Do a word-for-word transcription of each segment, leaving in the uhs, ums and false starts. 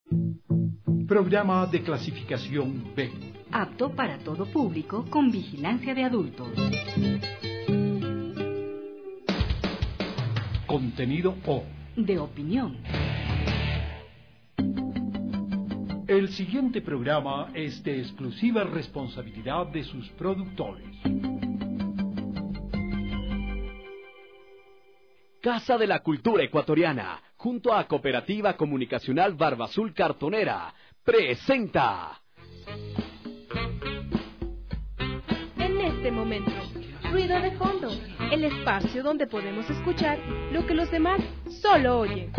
Programa de clasificación B. Apto para todo público con vigilancia de adultos. Contenido O. De opinión. El siguiente programa es de exclusiva responsabilidad de sus productores. Casa de la Cultura Ecuatoriana, junto a Cooperativa Comunicacional Barbazul Cartonera, presenta. En este momento, ruido de fondo, el espacio donde podemos escuchar lo que los demás solo oyen.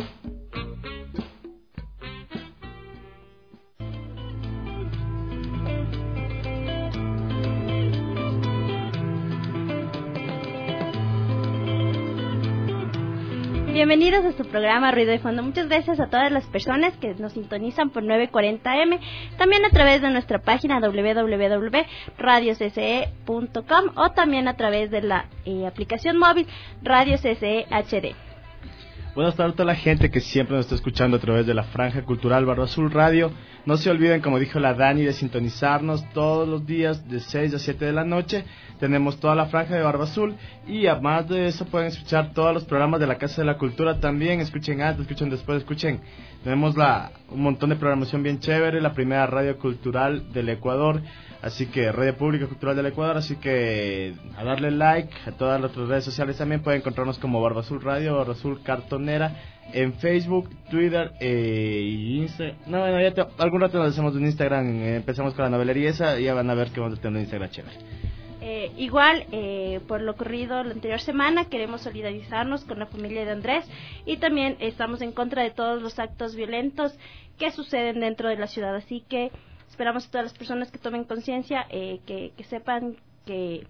Bienvenidos a su programa Ruido de Fondo. Muchas gracias a todas las personas que nos sintonizan por novecientos cuarenta eme, también a través de nuestra página doble u doble u doble u punto radio c c e punto com o también a través de la eh, aplicación móvil Radio C C E H D. Buenas tardes a toda la gente que siempre nos está escuchando a través de la Franja Cultural Barbazul Radio. No se olviden, como dijo la Dani, de sintonizarnos todos los días de seis a siete de la noche. Tenemos toda la Franja de Barbazul y además de eso pueden escuchar todos los programas de la Casa de la Cultura también. Escuchen antes, escuchen después, escuchen. Tenemos la, un montón de programación bien chévere, la primera radio cultural del Ecuador, así que Radio Pública Cultural del Ecuador, así que a darle like a todas las otras redes sociales también. Pueden encontrarnos como Barbazul Radio, Barbazul Cartonera, en Facebook, Twitter e Instagram. No, bueno, ya te, algún rato nos hacemos un Instagram, eh, empezamos con la novelería esa y ya van a ver que vamos a tener un Instagram chévere. Eh, igual, eh, por lo ocurrido la anterior semana, queremos solidarizarnos con la familia de Andrés y también estamos en contra de todos los actos violentos que suceden dentro de la ciudad. Así que esperamos a todas las personas que tomen conciencia, eh, que, que sepan que,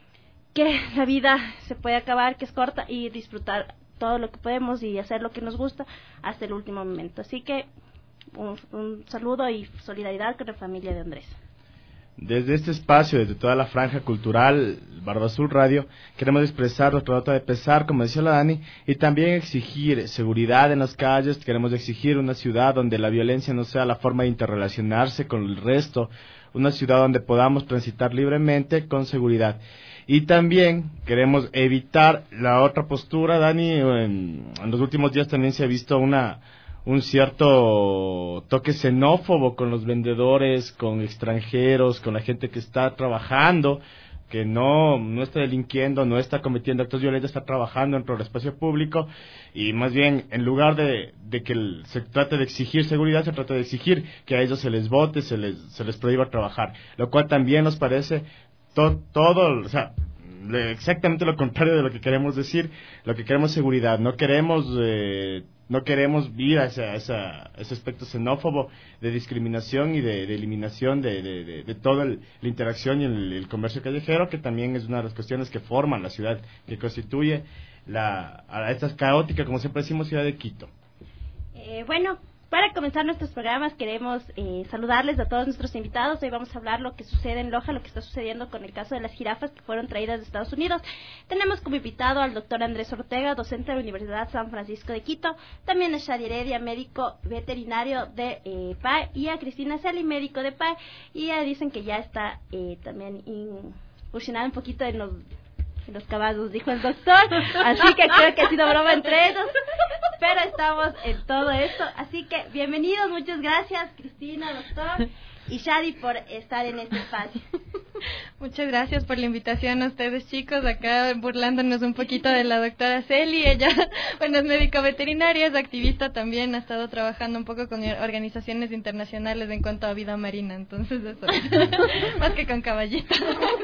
que la vida se puede acabar, que es corta, y disfrutar todo lo que podemos y hacer lo que nos gusta hasta el último momento. Así que un, un saludo y solidaridad con la familia de Andrés. Desde este espacio, desde toda la Franja Cultural Barbazul Radio, queremos expresar nuestra nota de pesar, como decía la Dani, y también exigir seguridad en las calles. Queremos exigir una ciudad donde la violencia no sea la forma de interrelacionarse con el resto, una ciudad donde podamos transitar libremente con seguridad. Y también queremos evitar la otra postura, Dani. En, en los últimos días también se ha visto una un cierto toque xenófobo con los vendedores, con extranjeros, con la gente que está trabajando, que no, no está delinquiendo, no está cometiendo actos violentos, está trabajando dentro del espacio público, y más bien, en lugar de, de que el, se trate de exigir seguridad, se trata de exigir que a ellos se les vote, se les, se les prohíba trabajar, lo cual también nos parece to, todo, o sea, exactamente lo contrario de lo que queremos decir. Lo que queremos es seguridad, no queremos eh, no queremos ir a ese, a esa, ese aspecto xenófobo de discriminación y de, de eliminación de, de, de, de toda el, la interacción y el, el comercio callejero, que también es una de las cuestiones que forman la ciudad, que constituye la a esta caótica, como siempre decimos, ciudad de Quito. Eh, bueno, para comenzar nuestros programas queremos eh, saludarles a todos nuestros invitados. Hoy vamos a hablar lo que sucede en Loja, lo que está sucediendo con el caso de las jirafas que fueron traídas de Estados Unidos. Tenemos como invitado al doctor Andrés Ortega, docente de la Universidad San Francisco de Quito, también a Shadi Heredia, médico veterinario de eh, P A E, y a Cristina Celi, médico de P A E, y ya dicen que ya está eh, también incursionada un poquito en los... los caballos, dijo el doctor, así que creo que ha sido broma entre ellos, pero estamos en todo esto, así que bienvenidos, muchas gracias Cristina, doctor, y Shadi por estar en este espacio. Muchas gracias por la invitación a ustedes, chicos, acá burlándonos un poquito de la doctora Celi. Ella, bueno, es médico veterinaria, es activista también, ha estado trabajando un poco con organizaciones internacionales en cuanto a vida marina, entonces eso, más que con caballitos.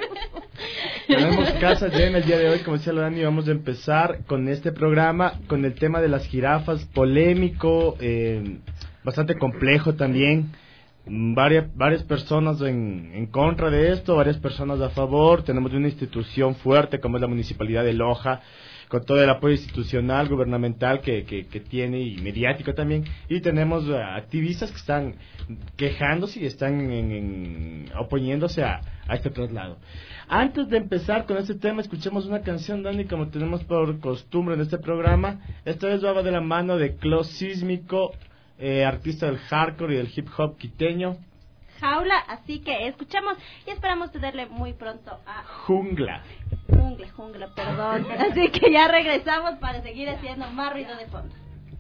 Tenemos casa llena el día de hoy, como decía la Dani, vamos a empezar con este programa, con el tema de las jirafas, polémico, eh, bastante complejo también. Varias, varias personas en, en contra de esto, varias personas a favor. Tenemos una institución fuerte como es la Municipalidad de Loja, con todo el apoyo institucional, gubernamental que, que, que tiene, y mediático también, y tenemos uh, activistas que están quejándose y están en, en, oponiéndose a, a este traslado. Antes de empezar con este tema, escuchemos una canción, Dani, como tenemos por costumbre en este programa. Esta vez va de la mano de Clos Sísmico, eh, artista del hardcore y del hip hop quiteño. Jaula, así que escuchamos y esperamos tenerle muy pronto a Jungla. Jungla, jungla, perdón. Así que ya regresamos para seguir haciendo más ruido de fondo.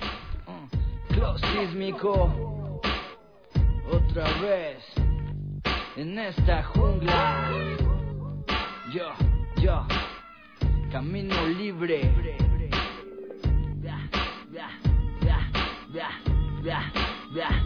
Close sísmico, otra vez en esta jungla. Yo, yo, camino libre. Ya, ya, ya, ya, ya, ya.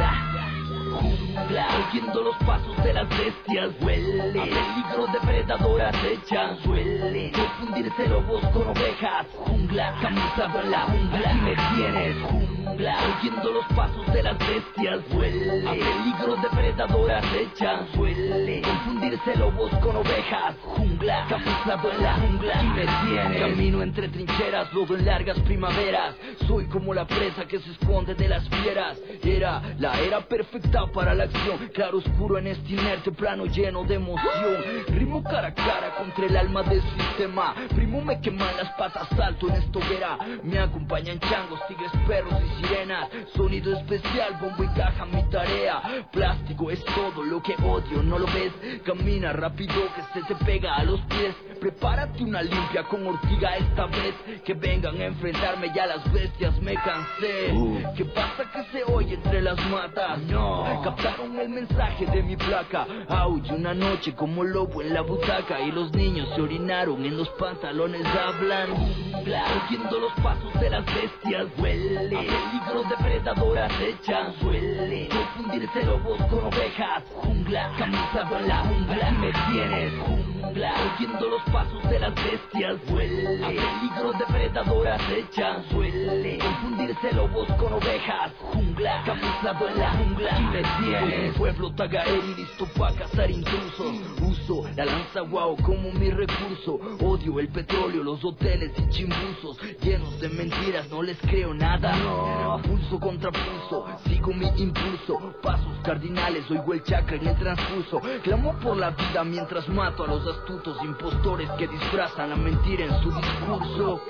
Jungla, siguiendo los pasos de las bestias, huele a peligro depredador acechan, suele confundirse lobos con ovejas. Jungla, camuflado en la jungla, me tienes. Jungla, siguiendo los pasos de las bestias, huele a peligro depredador acechan, suele confundirse lobos con ovejas. Jungla, camuflado en la jungla, me tienes. Camino entre trincheras, lodo en largas primaveras. Soy como la presa que se esconde de las fieras. Era la era perfecta para la acción, claro oscuro en este inerte plano lleno de emoción. Rimo cara a cara contra el alma del sistema. Primo me queman las patas, salto en esta hoguera. Me acompañan changos, tigres, perros y sirenas. Sonido especial, bombo y caja, mi tarea. Plástico es todo lo que odio, ¿no lo ves? Camina rápido que se te pega a los pies. Prepárate una limpia con ortiga esta vez. Que vengan a enfrentarme, ya las bestias me cansé. uh. ¿Qué pasa que se oye entre las matas? No, captaron el mensaje de mi placa. Audio una noche como lobo en la butaca. Y los niños se orinaron en los pantalones, hablan. Jungla, siguiendo los pasos de las bestias, huele a peligro depredador acechan, suele confundirse lobos con ovejas. Jungla, camuflado en la jungla, me tienes. Jungla, siguiendo los pasos de las bestias, huele a peligro depredador acechan, suele confundirse lobos con ovejas. Jungla, camuflado en la jungla, me tienes. Pueblo tagaeri listo pa' cazar intrusos. Uso la lanza guau como mi recurso. Odio el petróleo, los hoteles y chimbuzos llenos de mentiras, no les creo nada. No. Pulso contra pulso, sigo mi impulso. Pasos cardinales, oigo el chakra en el transcurso. Clamo por la vida mientras mato a los astutos impostores que disfrazan la mentira en su discurso.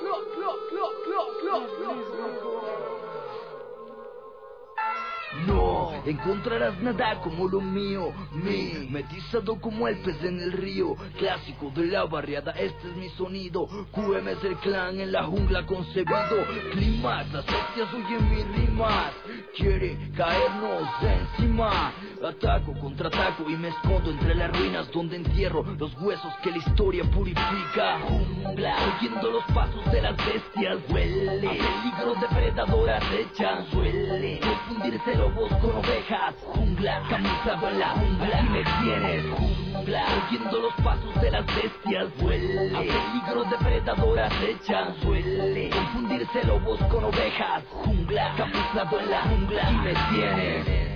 No encontrarás nada como lo mío, mi metizado como el pez en el río, clásico de la barriada, este es mi sonido. Q M es el clan en la jungla concebido. Climax, las bestias oyen mis rimas, quiere caernos de encima. Ataco, contraataco y me escondo entre las ruinas donde entierro los huesos que la historia purifica. Jungla, siguiendo los pasos de las bestias, huele a peligro depredador acechan, suele confundirse lobos con ovejas. Jungla, camuflado en la jungla, me tienes. Jungla, siguiendo los pasos de las bestias, huele a peligro depredador acechan, suele confundirse lobos con ovejas. Jungla, camuflado en la jungla, me tienes.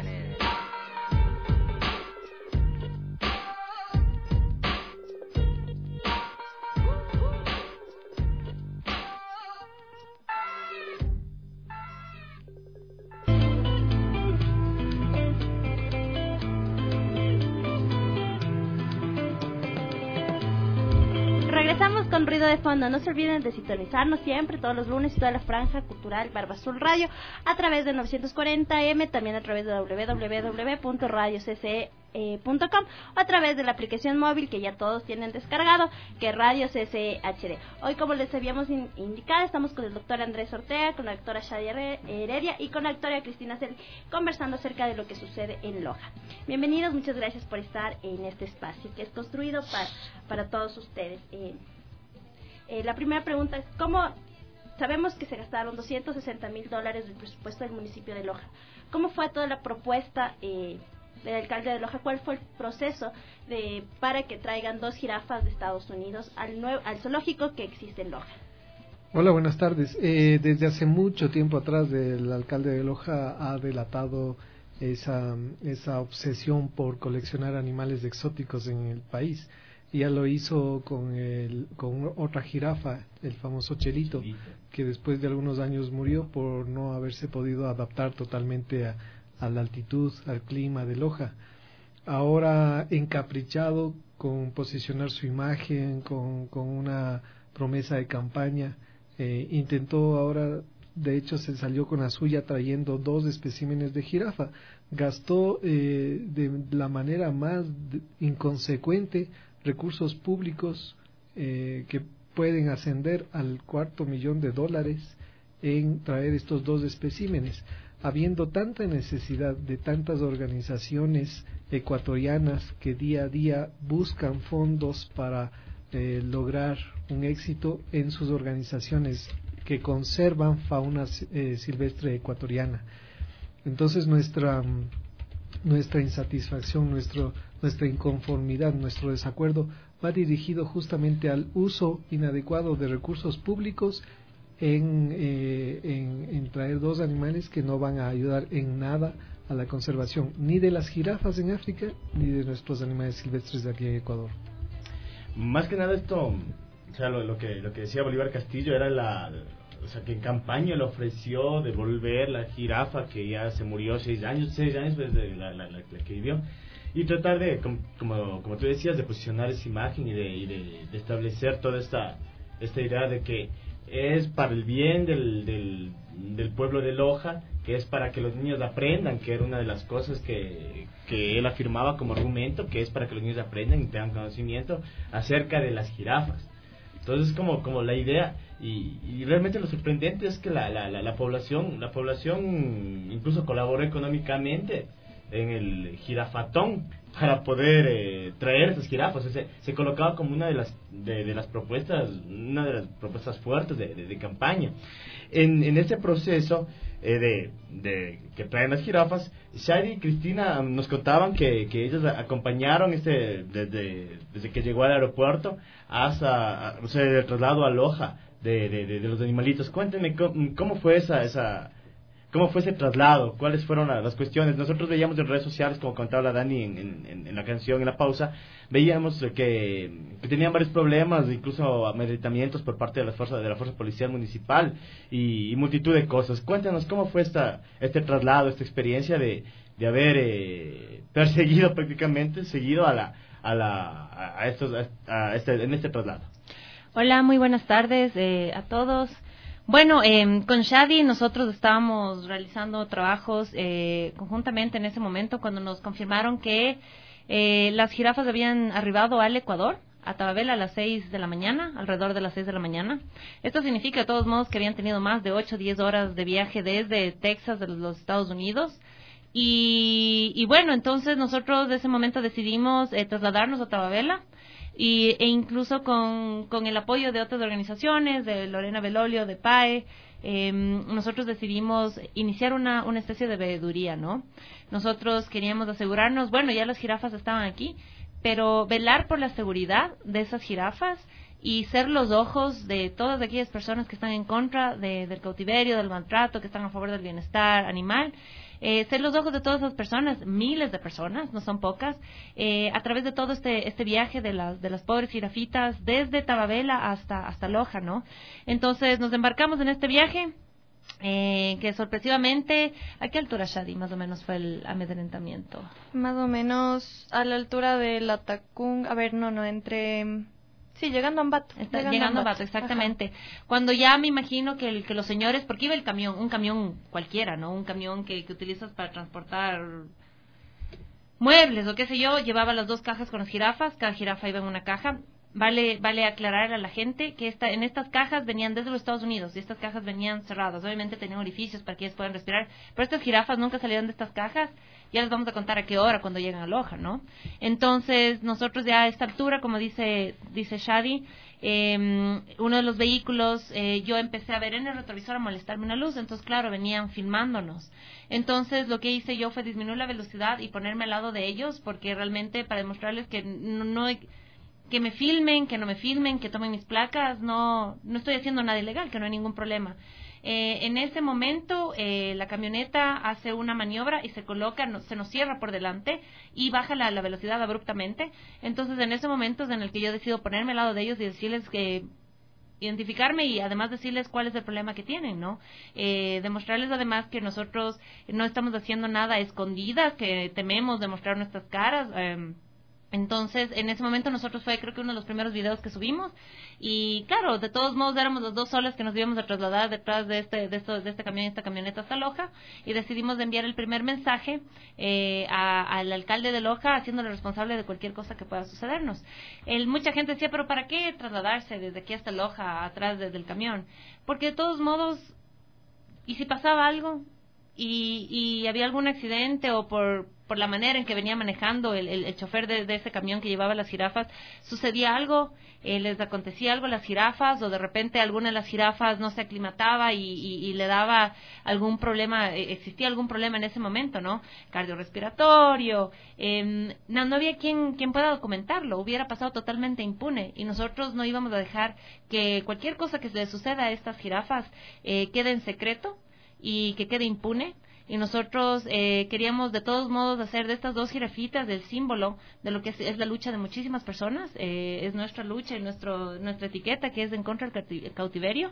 Regresamos con ruido de fondo. No se olviden de sintonizarnos siempre, todos los lunes, y toda la franja cultural Barba Azul Radio a través de novecientos cuarenta eme, también a través de doble u doble u doble u punto radio c c e punto com o a través de la aplicación móvil que ya todos tienen descargado, que es Radio C C E H D. Hoy, como les habíamos in- indicado, estamos con el doctor Andrés Ortega, con la doctora Shadia Heredia y con la doctora Cristina Celi, conversando acerca de lo que sucede en Loja. Bienvenidos, muchas gracias por estar en este espacio que es construido para, para todos ustedes. Eh, eh, la primera pregunta es, ¿cómo sabemos que se gastaron doscientos sesenta mil dólares del presupuesto del municipio de Loja? ¿Cómo fue toda la propuesta eh, del alcalde de Loja? ¿Cuál fue el proceso de para que traigan dos jirafas de Estados Unidos al, nuevo, al zoológico que existe en Loja? Hola, buenas tardes. Eh, desde hace mucho tiempo atrás el alcalde de Loja ha delatado esa, esa obsesión por coleccionar animales exóticos en el país. Ya lo hizo con, el, con otra jirafa, el famoso Chelito, que después de algunos años murió por no haberse podido adaptar totalmente a, a la altitud, al clima de Loja. Ahora, encaprichado con posicionar su imagen, con, con una promesa de campaña, eh, intentó ahora de hecho se salió con la suya trayendo dos especímenes de jirafa. Gastó eh, de la manera más inconsecuente recursos públicos eh, que pueden ascender al cuarto millón de dólares en traer estos dos especímenes, habiendo tanta necesidad de tantas organizaciones ecuatorianas que día a día buscan fondos para eh, lograr un éxito en sus organizaciones que conservan fauna eh, silvestre ecuatoriana. Entonces nuestra nuestra insatisfacción, nuestro, nuestra inconformidad, nuestro desacuerdo va dirigido justamente al uso inadecuado de recursos públicos en, eh, en, en traer dos animales que no van a ayudar en nada a la conservación ni de las jirafas en África ni de nuestros animales silvestres de aquí en Ecuador. Más que nada esto, o sea, lo, lo que lo que decía Bolívar Castillo era la, o sea, que en campaña le ofreció devolver la jirafa que ya se murió seis años, seis años desde la, la, la, la que vivió, y tratar de, como como tú decías, de posicionar esa imagen y de, y de, de establecer toda esta esta idea de que es para el bien del, del, del pueblo de Loja, que es para que los niños aprendan, que era una de las cosas que, que él afirmaba como argumento, que es para que los niños aprendan y tengan conocimiento acerca de las jirafas. Entonces, como como la idea, y, y realmente lo sorprendente es que la, la, la, la población la población incluso colaboró económicamente en el jirafatón para poder eh, traer esas jirafas. O sea, se, se colocaba como una de las de, de las propuestas una de las propuestas fuertes de, de, de campaña. En, en ese proceso eh, de, de que traen las jirafas, Shadi y Cristina nos contaban que, que ellos acompañaron este desde, desde que llegó al aeropuerto hasta, o sea, el traslado a Loja de, de, de, de los animalitos. Cuéntenme cómo, cómo fue esa esa ¿Cómo fue ese traslado? ¿Cuáles fueron las cuestiones? Nosotros veíamos en redes sociales, como contaba la Dani en, en, en la canción, en la pausa, veíamos que, que tenían varios problemas, incluso amedrentamientos por parte de la fuerza de la fuerza policial municipal y, y multitud de cosas. Cuéntanos cómo fue esta este traslado, esta experiencia de, de haber eh, perseguido prácticamente, seguido a la a la a estos a, a este en este traslado. Hola, muy buenas tardes eh, a todos. Bueno, eh, con Shadi nosotros estábamos realizando trabajos eh, conjuntamente en ese momento cuando nos confirmaron que eh, las jirafas habían arribado al Ecuador, a Tababela, a las seis de la mañana, alrededor de las seis de la mañana. Esto significa de todos modos que habían tenido más de ocho o diez horas de viaje desde Texas, de los Estados Unidos. Y, y bueno, entonces nosotros de ese momento decidimos eh, trasladarnos a Tababela. Y, e incluso con, con el apoyo de otras organizaciones, de Lorena Belolio, de P A E, eh, nosotros decidimos iniciar una, una especie de veeduría, ¿no? Nosotros queríamos asegurarnos, bueno, ya las jirafas estaban aquí, pero velar por la seguridad de esas jirafas y ser los ojos de todas aquellas personas que están en contra de, del cautiverio, del maltrato, que están a favor del bienestar animal. Eh, ser los ojos de todas esas personas, miles de personas, no son pocas, eh, a través de todo este este viaje de las de las pobres jirafitas desde Tababela hasta hasta Loja, ¿no? Entonces nos embarcamos en este viaje eh, que sorpresivamente, ¿a qué altura, Shadi, más o menos fue el amedrentamiento? Más o menos a la altura de la Tacunga, a ver, no, no, entre... Sí, llegando a Ambato. Está llegando, llegando a Ambato, exactamente. Ajá. Cuando ya me imagino que, el, que los señores, porque iba el camión, un camión cualquiera, ¿no? Un camión que, que utilizas para transportar muebles o qué sé yo, llevaba las dos cajas con las jirafas, cada jirafa iba en una caja. Vale vale aclarar a la gente que esta, en estas cajas venían desde los Estados Unidos y estas cajas venían cerradas. Obviamente tenían orificios para que ellas puedan respirar, pero estas jirafas nunca salieron de estas cajas. Ya les vamos a contar a qué hora cuando lleguen a Loja, ¿no? Entonces, nosotros ya a esta altura, como dice dice Shadi, eh, uno de los vehículos, eh, yo empecé a ver en el retrovisor a molestarme una luz, entonces, claro, venían filmándonos. Entonces, lo que hice yo fue disminuir la velocidad y ponerme al lado de ellos, porque realmente para demostrarles que no... no que me filmen, que no me filmen, que tomen mis placas, no no estoy haciendo nada ilegal, que no hay ningún problema. Eh, en ese momento eh, la camioneta hace una maniobra y se coloca, no, se nos cierra por delante y baja la, la velocidad abruptamente. Entonces en ese momento es en el que yo decido ponerme al lado de ellos y decirles que identificarme y además decirles cuál es el problema que tienen, ¿no? Eh, demostrarles además que nosotros no estamos haciendo nada a escondidas, que tememos demostrar nuestras caras, eh, Entonces, en ese momento nosotros fue creo que uno de los primeros videos que subimos y claro, de todos modos éramos los dos soles que nos íbamos a trasladar detrás de este de, esto, de este camión y esta camioneta hasta Loja y decidimos enviar el primer mensaje eh, a, al alcalde de Loja haciéndole responsable de cualquier cosa que pueda sucedernos. El, mucha gente decía, pero ¿para qué trasladarse desde aquí hasta Loja atrás desde el camión? Porque de todos modos, ¿y si pasaba algo? Y, y había algún accidente o por, por la manera en que venía manejando el, el, el chofer de, de ese camión que llevaba las jirafas, sucedía algo, eh, les acontecía algo a las jirafas o de repente alguna de las jirafas no se aclimataba y, y, y le daba algún problema, eh, existía algún problema en ese momento, ¿no? Cardiorrespiratorio, eh, no, no había quien, quien pueda documentarlo, hubiera pasado totalmente impune y nosotros no íbamos a dejar que cualquier cosa que le suceda a estas jirafas eh, quede en secreto y que quede impune y nosotros eh, queríamos de todos modos hacer de estas dos jirafitas del símbolo de lo que es, es la lucha de muchísimas personas, eh, es nuestra lucha y nuestro, nuestra etiqueta que es en contra del cautiverio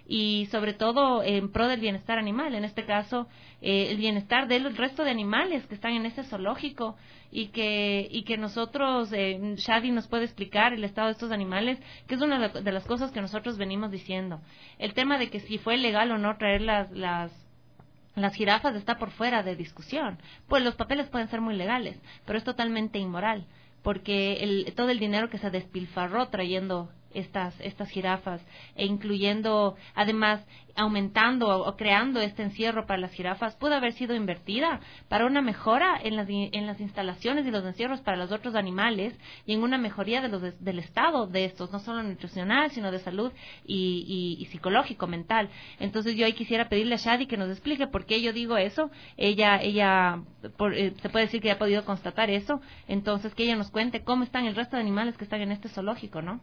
y sobre todo en pro del bienestar animal, en este caso eh, el bienestar del resto de animales que están en este zoológico y que y que nosotros, eh, Shadi nos puede explicar el estado de estos animales, que es una de las cosas que nosotros venimos diciendo. El tema de que si fue legal o no traer las las las jirafas está por fuera de discusión. Pues los papeles pueden ser muy legales, pero es totalmente inmoral, porque el, todo el dinero que se despilfarró trayendo estas estas jirafas e incluyendo además aumentando o, o creando este encierro para las jirafas pudo haber sido invertida para una mejora en las en las instalaciones y los encierros para los otros animales y en una mejoría de los del estado de estos, no solo nutricional sino de salud y, y, y psicológico, mental. Entonces yo ahí quisiera pedirle a Shadi que nos explique por qué yo digo eso. Ella ella por, eh, se puede decir que ha podido constatar eso, entonces que ella nos cuente cómo están el resto de animales que están en este zoológico, ¿no?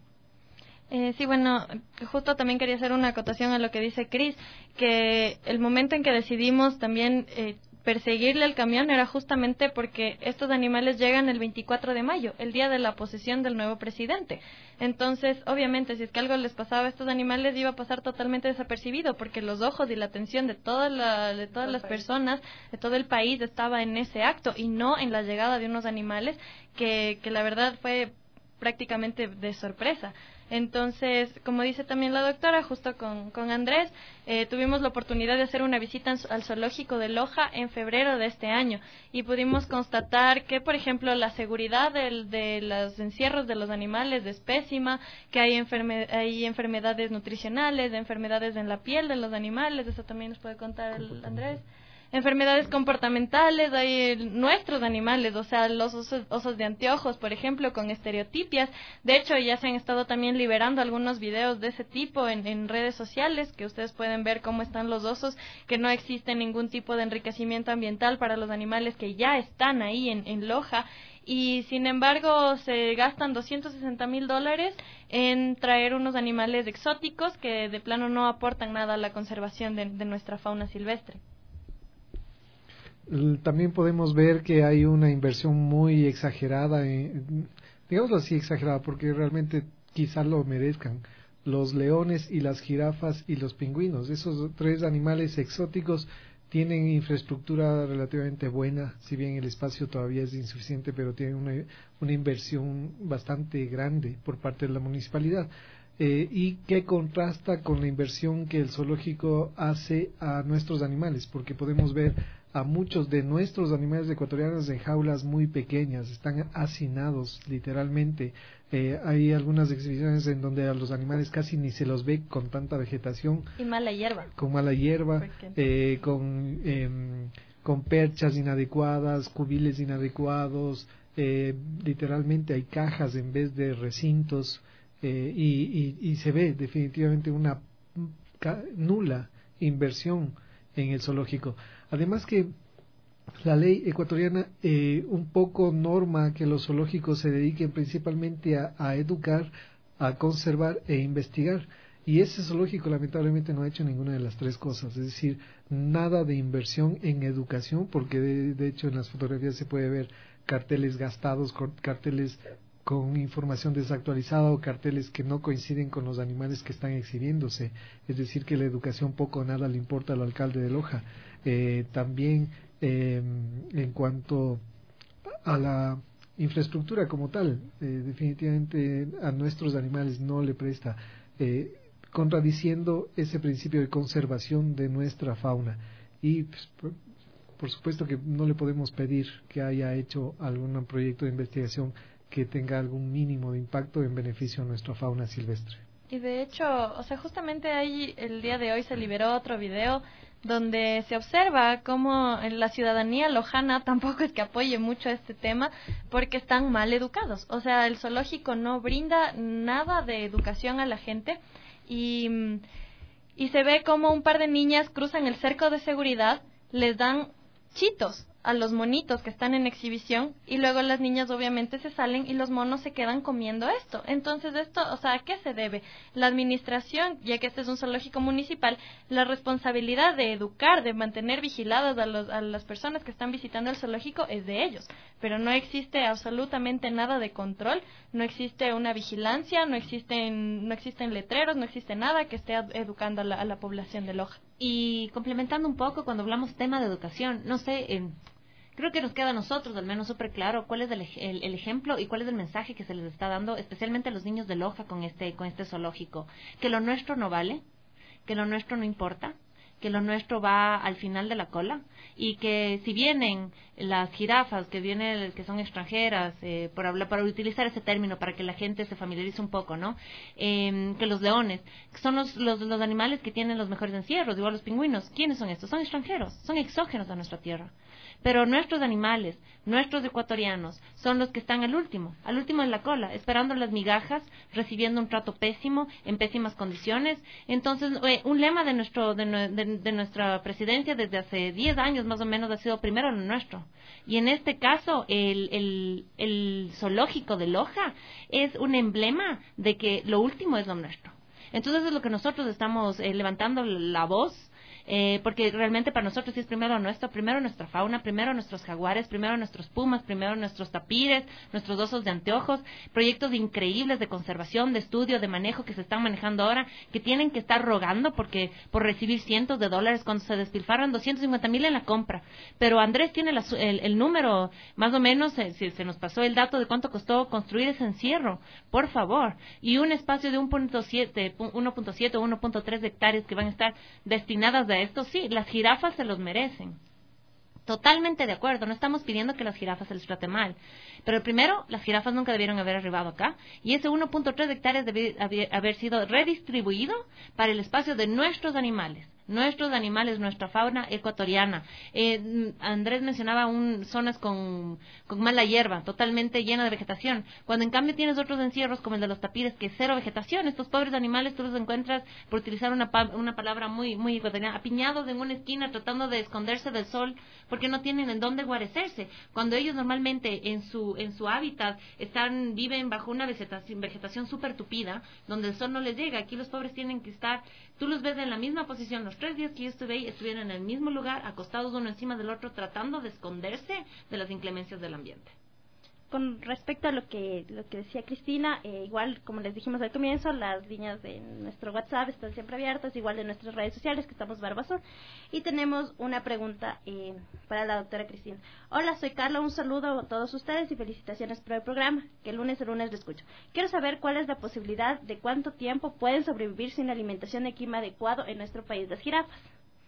Eh, sí, bueno, justo también quería hacer una acotación a lo que dice Cris, que el momento en que decidimos también eh, perseguirle al camión era justamente porque estos animales llegan el veinticuatro de mayo, el día de la posesión del nuevo presidente. Entonces, obviamente, si es que algo les pasaba a estos animales, iba a pasar totalmente desapercibido, porque los ojos y la atención de, toda la, de todas las personas, de todo el país, estaba en ese acto y no en la llegada de unos animales que, que la verdad fue prácticamente de sorpresa. Entonces, como dice también la doctora, justo con, con Andrés, eh, tuvimos la oportunidad de hacer una visita al zoológico de Loja en febrero de este año y pudimos constatar que, por ejemplo, la seguridad del, de los encierros de los animales es pésima, que hay, enferme, hay enfermedades nutricionales, enfermedades en la piel de los animales, eso también nos puede contar el Andrés. Enfermedades comportamentales, hay nuestros animales, o sea, los osos, osos de anteojos, por ejemplo, con estereotipias. De hecho, ya se han estado también liberando algunos videos de ese tipo en, en redes sociales, que ustedes pueden ver cómo están los osos, que no existe ningún tipo de enriquecimiento ambiental para los animales que ya están ahí en, en Loja. Y sin embargo se gastan doscientos sesenta mil dólares en traer unos animales exóticos que de plano no aportan nada a la conservación de, de nuestra fauna silvestre. También podemos ver que hay una inversión muy exagerada, en, digámoslo así, exagerada, porque realmente quizás lo merezcan. Los leones y las jirafas y los pingüinos, esos tres animales exóticos tienen infraestructura relativamente buena, si bien el espacio todavía es insuficiente, pero tienen una, una inversión bastante grande por parte de la municipalidad. Eh, y que contrasta con la inversión que el zoológico hace a nuestros animales, porque podemos ver a muchos de nuestros animales ecuatorianos en jaulas muy pequeñas, están hacinados literalmente. Eh, hay algunas exhibiciones en donde a los animales casi ni se los ve con tanta vegetación. Y mala hierba. Con mala hierba, eh, con, eh, con perchas inadecuadas, cubiles inadecuados, eh, literalmente hay cajas en vez de recintos. Eh, y, y, y se ve definitivamente una nula inversión en el zoológico. Además que la ley ecuatoriana eh, un poco norma que los zoológicos se dediquen principalmente a, a educar, a conservar e investigar. Y ese zoológico lamentablemente no ha hecho ninguna de las tres cosas, es decir, nada de inversión en educación, porque de, de hecho en las fotografías se puede ver carteles gastados, carteles con información desactualizada o carteles que no coinciden con los animales que están exhibiéndose. Es decir, que la educación poco o nada le importa al alcalde de Loja. Eh, también eh, en cuanto a la infraestructura como tal, eh, definitivamente a nuestros animales no le presta, eh, contradiciendo ese principio de conservación de nuestra fauna. Y pues, por, por supuesto que no le podemos pedir que haya hecho algún proyecto de investigación que tenga algún mínimo de impacto en beneficio a nuestra fauna silvestre. Y de hecho, o sea, justamente ahí el día de hoy se liberó otro video donde se observa cómo la ciudadanía lojana tampoco es que apoye mucho este tema porque están mal educados. O sea, el zoológico no brinda nada de educación a la gente y, y se ve como un par de niñas cruzan el cerco de seguridad, les dan chitos a los monitos que están en exhibición y luego las niñas obviamente se salen y los monos se quedan comiendo esto. Entonces esto, o sea, ¿a qué se debe? La administración, ya que este es un zoológico municipal, la responsabilidad de educar, de mantener vigiladas a, los, a las personas que están visitando el zoológico es de ellos, pero no existe absolutamente nada de control, no existe una vigilancia, no existen, no existen letreros, no existe nada que esté educando a la, a la población de Loja. Y complementando un poco, cuando hablamos tema de educación, no sé, eh, creo que nos queda a nosotros al menos súper claro cuál es el, el, el ejemplo y cuál es el mensaje que se les está dando, especialmente a los niños de Loja con este, con este zoológico. Que lo nuestro no vale, que lo nuestro no importa, que lo nuestro va al final de la cola y que si vienen las jirafas que vienen que son extranjeras eh, por hablar para utilizar ese término para que la gente se familiarice un poco, ¿no? Eh, que los leones que son los, los los animales que tienen los mejores encierros, igual los pingüinos. ¿Quiénes son estos? Son extranjeros, son exógenos a nuestra tierra. Pero nuestros animales, nuestros ecuatorianos, son los que están al último, al último en la cola, esperando las migajas, recibiendo un trato pésimo, en pésimas condiciones. Entonces, eh, un lema de nuestro de, de, de nuestra presidencia desde hace diez años más o menos ha sido primero lo nuestro. Y en este caso, el, el, el zoológico de Loja es un emblema de que lo último es lo nuestro. Entonces, es lo que nosotros estamos eh, levantando la voz. Eh, porque realmente para nosotros sí es primero nuestro, primero nuestra fauna, primero nuestros jaguares, primero nuestros pumas, primero nuestros tapires, nuestros osos de anteojos, proyectos increíbles de conservación, de estudio, de manejo que se están manejando ahora, que tienen que estar rogando porque por recibir cientos de dólares cuando se despilfarran doscientos cincuenta mil en la compra. Pero Andrés tiene la, el, el número, más o menos, eh, si se nos pasó el dato de cuánto costó construir ese encierro, por favor, y un espacio de uno punto siete o uno punto tres hectáreas que van a estar destinadas a esto, sí, las jirafas se los merecen. Totalmente de acuerdo, no estamos pidiendo que las jirafas se les trate mal. Pero primero, las jirafas nunca debieron haber arribado acá y ese uno punto tres hectáreas debe haber sido redistribuido para el espacio de nuestros animales. Nuestros animales, nuestra fauna ecuatoriana. Eh, Andrés mencionaba un, zonas con, con mala hierba, totalmente llena de vegetación. Cuando en cambio tienes otros encierros como el de los tapires, que es cero vegetación. Estos pobres animales tú los encuentras, por utilizar una, una palabra muy, muy ecuatoriana, apiñados en una esquina tratando de esconderse del sol porque no tienen en dónde guarecerse. Cuando ellos normalmente en su, en su hábitat están, viven bajo una vegetación, vegetación súper tupida, donde el sol no les llega. Aquí los pobres tienen que estar, tú los ves en la misma posición. Los tres días que yo estuve ahí estuvieron en el mismo lugar, acostados uno encima del otro, tratando de esconderse de las inclemencias del ambiente. Con respecto a lo que lo que decía Cristina, eh, igual como les dijimos al comienzo, las líneas de nuestro WhatsApp están siempre abiertas, igual de nuestras redes sociales que estamos Barbazul, y tenemos una pregunta eh, para la doctora Cristina. Hola, soy Carla, un saludo a todos ustedes y felicitaciones por el programa, que el lunes el lunes lo escucho. Quiero saber cuál es la posibilidad de cuánto tiempo pueden sobrevivir sin alimentación de clima adecuado en nuestro país las jirafas.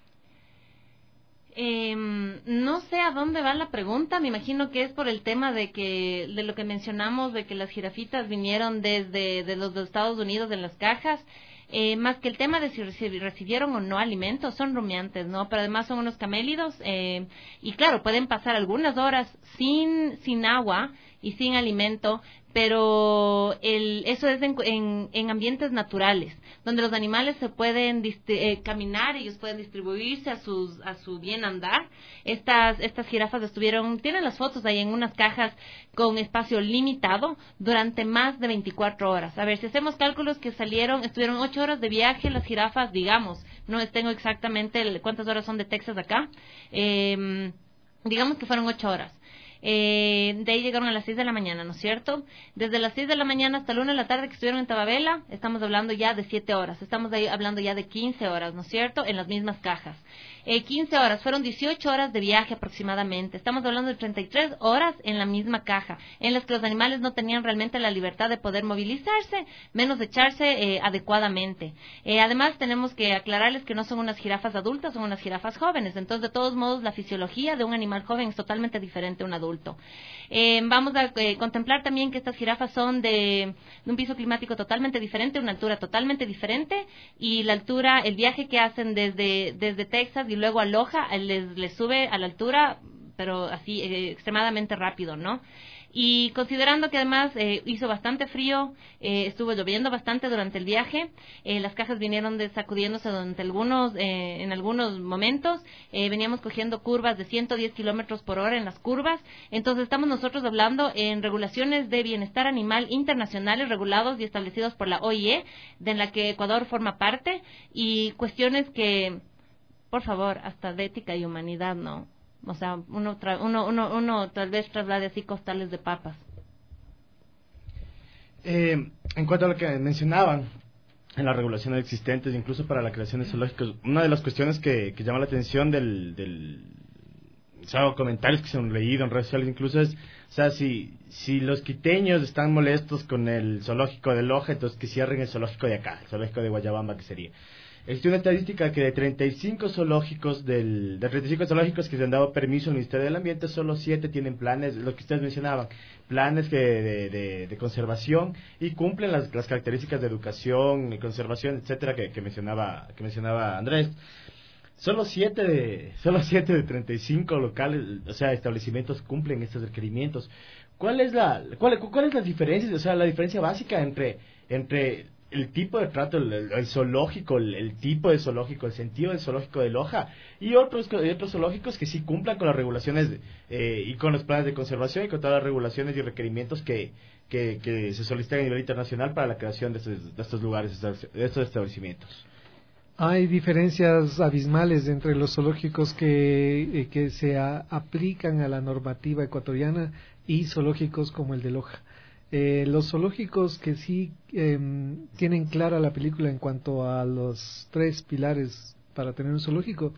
Eh, no sé a dónde va la pregunta, me imagino que es por el tema de que de lo que mencionamos, de que las jirafitas vinieron desde de los de Estados Unidos en las cajas, eh, más que el tema de si recibieron o no alimentos, son rumiantes, ¿no? Pero además son unos camélidos, eh, y claro, pueden pasar algunas horas sin, sin agua y sin alimento, pero el, eso es en, en, en ambientes naturales, donde los animales se pueden eh, caminar, ellos pueden distribuirse a sus a su bien andar. Estas estas jirafas estuvieron, tienen las fotos ahí en unas cajas con espacio limitado durante más de veinticuatro horas. A ver, si hacemos cálculos que salieron, estuvieron ocho horas de viaje las jirafas, digamos, no tengo exactamente el, cuántas horas son de Texas acá, eh, digamos que fueron ocho horas. Eh, de ahí llegaron a las seis de la mañana, ¿no es cierto? Desde las seis de la mañana hasta la una de la tarde que estuvieron en Tababela, estamos hablando ya de siete horas, estamos de ahí hablando ya de quince horas, ¿no es cierto? En las mismas cajas. eh, quince horas, fueron dieciocho horas de viaje aproximadamente. Estamos hablando de treinta y tres horas en la misma caja, en las que los animales no tenían realmente la libertad de poder movilizarse, menos echarse eh, adecuadamente. Eh, además, tenemos que aclararles que no son unas jirafas adultas, son unas jirafas jóvenes. Entonces, de todos modos, la fisiología de un animal joven es totalmente diferente a un adulto. Eh, vamos a eh, contemplar también que estas jirafas son de, de un piso climático totalmente diferente, una altura totalmente diferente, y la altura, el viaje que hacen desde, desde Texas y luego a Loja, les, les sube a la altura, pero así eh, extremadamente rápido, ¿no? Y considerando que además eh, hizo bastante frío, eh, estuvo lloviendo bastante durante el viaje, eh, las cajas vinieron de sacudiéndose durante algunos, eh, en algunos momentos, eh, veníamos cogiendo curvas de ciento diez kilómetros por hora en las curvas. Entonces estamos nosotros hablando en regulaciones de bienestar animal internacionales regulados y establecidos por la O I E, de la que Ecuador forma parte, y cuestiones que, por favor, hasta de ética y humanidad, ¿no? O sea, uno, tra uno, uno, uno tal vez traslade así costales de papas. Eh, en cuanto a lo que mencionaban en las regulaciones existentes, incluso para la creación de zoológicos, una de las cuestiones que, que llama la atención del, del o sea, comentarios que se han leído en redes sociales incluso es, o sea, si, si los quiteños están molestos con el zoológico de Loja, entonces que cierren el zoológico de acá, el zoológico de Guayabamba, que sería. Existe una estadística que de treinta y cinco zoológicos del, de treinta y cinco zoológicos que se han dado permiso al Ministerio del Ambiente, solo siete tienen planes, lo que ustedes mencionaban, planes que de, de, de conservación y cumplen las, las características de educación y conservación, etcétera, que, que mencionaba que mencionaba Andrés. Solo siete de solo siete de treinta y cinco locales, o sea, establecimientos cumplen estos requerimientos. ¿Cuál es la cuál, cuál es la diferencia, o sea, la diferencia básica entre entre el tipo de trato, el, el zoológico, el, el tipo de zoológico, el sentido del zoológico de Loja y otros y otros zoológicos que sí cumplan con las regulaciones eh, y con los planes de conservación y con todas las regulaciones y requerimientos que, que, que se solicitan a nivel internacional para la creación de estos, de estos lugares, de estos establecimientos? Hay diferencias abismales entre los zoológicos que, eh, que se a, aplican a la normativa ecuatoriana y zoológicos como el de Loja. Eh, los zoológicos que sí eh, tienen clara la película en cuanto a los tres pilares para tener un zoológico,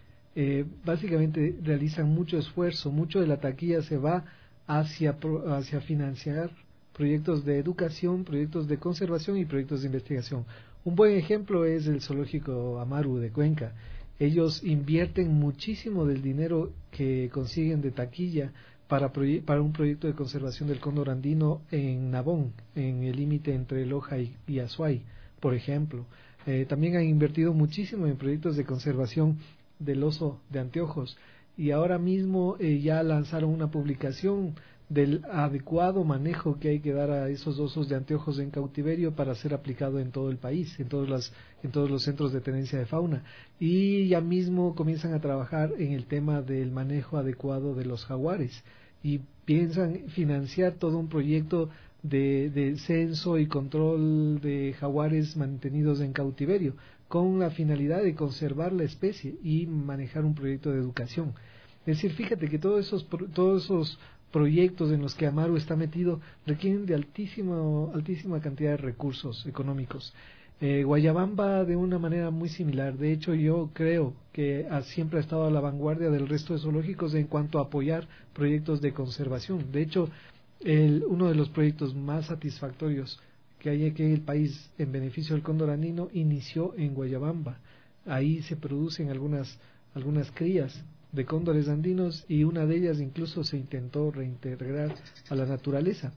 eh, básicamente realizan mucho esfuerzo, mucho de la taquilla se va hacia, hacia financiar proyectos de educación, proyectos de conservación y proyectos de investigación. Un buen ejemplo es el zoológico Amaru de Cuenca. Ellos invierten muchísimo del dinero que consiguen de taquilla Para, para un proyecto de conservación del cóndor andino en Nabón, en el límite entre Loja y, y Azuay, por ejemplo. Eh, también han invertido muchísimo en proyectos de conservación del oso de anteojos y ahora mismo eh, ya lanzaron una publicación del adecuado manejo que hay que dar a esos osos de anteojos en cautiverio para ser aplicado en todo el país, en todos, las, en todos los centros de tenencia de fauna. Y ya mismo comienzan a trabajar en el tema del manejo adecuado de los jaguares y piensan financiar todo un proyecto de, de censo y control de jaguares mantenidos en cautiverio con la finalidad de conservar la especie y manejar un proyecto de educación. Es decir, fíjate que todos esos, todos esos proyectos en los que Amaru está metido requieren de altísima, altísima cantidad de recursos económicos. Eh, Guayabamba de una manera muy similar. De hecho, yo creo que ha, siempre ha estado a la vanguardia del resto de zoológicos en cuanto a apoyar proyectos de conservación. De hecho, el, uno de los proyectos más satisfactorios que hay aquí en el país en beneficio del cóndor andino inició en Guayabamba. Ahí se producen algunas, algunas crías de cóndores andinos y una de ellas incluso se intentó reintegrar a la naturaleza.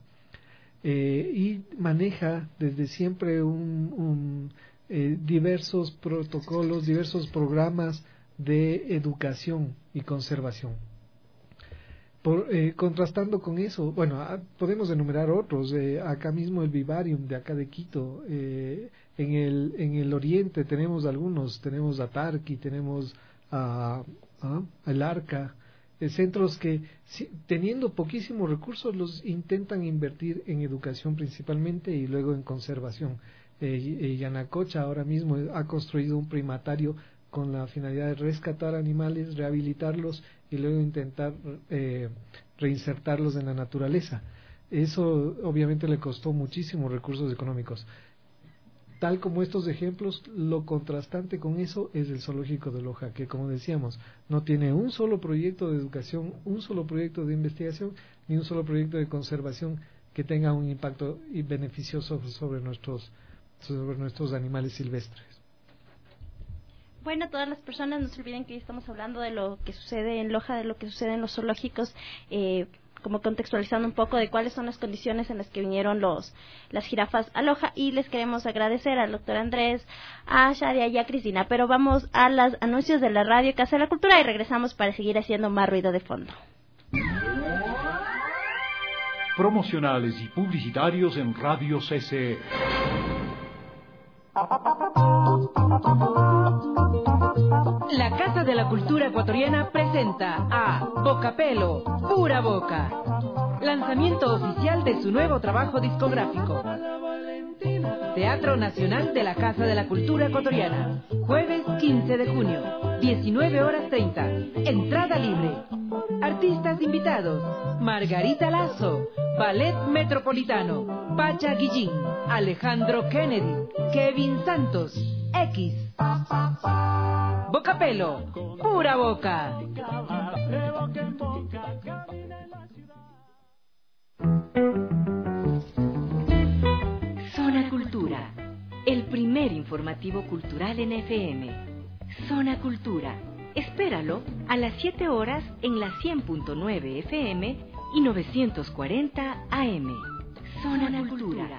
Eh, y maneja desde siempre un, un, eh, diversos protocolos, diversos programas de educación y conservación. Por, eh, contrastando con eso, bueno, a, podemos enumerar otros, eh, acá mismo el vivarium de acá de Quito, eh, en el en el oriente tenemos algunos, tenemos a Tarqui, tenemos a, a el Arca, centros que si, teniendo poquísimos recursos los intentan invertir en educación principalmente y luego en conservación. Eh, eh, Yanacocha ahora mismo ha construido un primatario con la finalidad de rescatar animales, rehabilitarlos y luego intentar eh, reinsertarlos en la naturaleza. Eso obviamente le costó muchísimos recursos económicos. tal como estos ejemplos, lo contrastante con eso es el zoológico de Loja, que como decíamos, no tiene un solo proyecto de educación, un solo proyecto de investigación, ni un solo proyecto de conservación que tenga un impacto y beneficioso sobre nuestros, sobre nuestros animales silvestres. Bueno, todas las personas no se olviden que hoy estamos hablando de lo que sucede en Loja, de lo que sucede en los zoológicos, eh, como contextualizando un poco de cuáles son las condiciones en las que vinieron los las jirafas a Loja, y les queremos agradecer al doctor Andrés, a Shadia y a Cristina. Pero vamos a los anuncios de la radio Casa de la Cultura y regresamos para seguir haciendo más ruido de fondo. Promocionales y publicitarios en Radio C C E. La Casa de la Cultura Ecuatoriana presenta a Bocapelo, Pura Boca. Lanzamiento oficial de su nuevo trabajo discográfico. Teatro Nacional de la Casa de la Cultura Ecuatoriana. Jueves quince de junio, diecinueve horas treinta. Entrada libre. Artistas invitados: Margarita Lazo, Ballet Metropolitano, Pacha Guillín, Alejandro Kennedy, Kevin Santos, X. Bocapelo, Pura Boca. Zona Cultura, el primer informativo cultural en F M. Zona Cultura, espéralo a las siete horas en la cien punto nueve F M y novecientos cuarenta A M. Zona, Zona Cultura.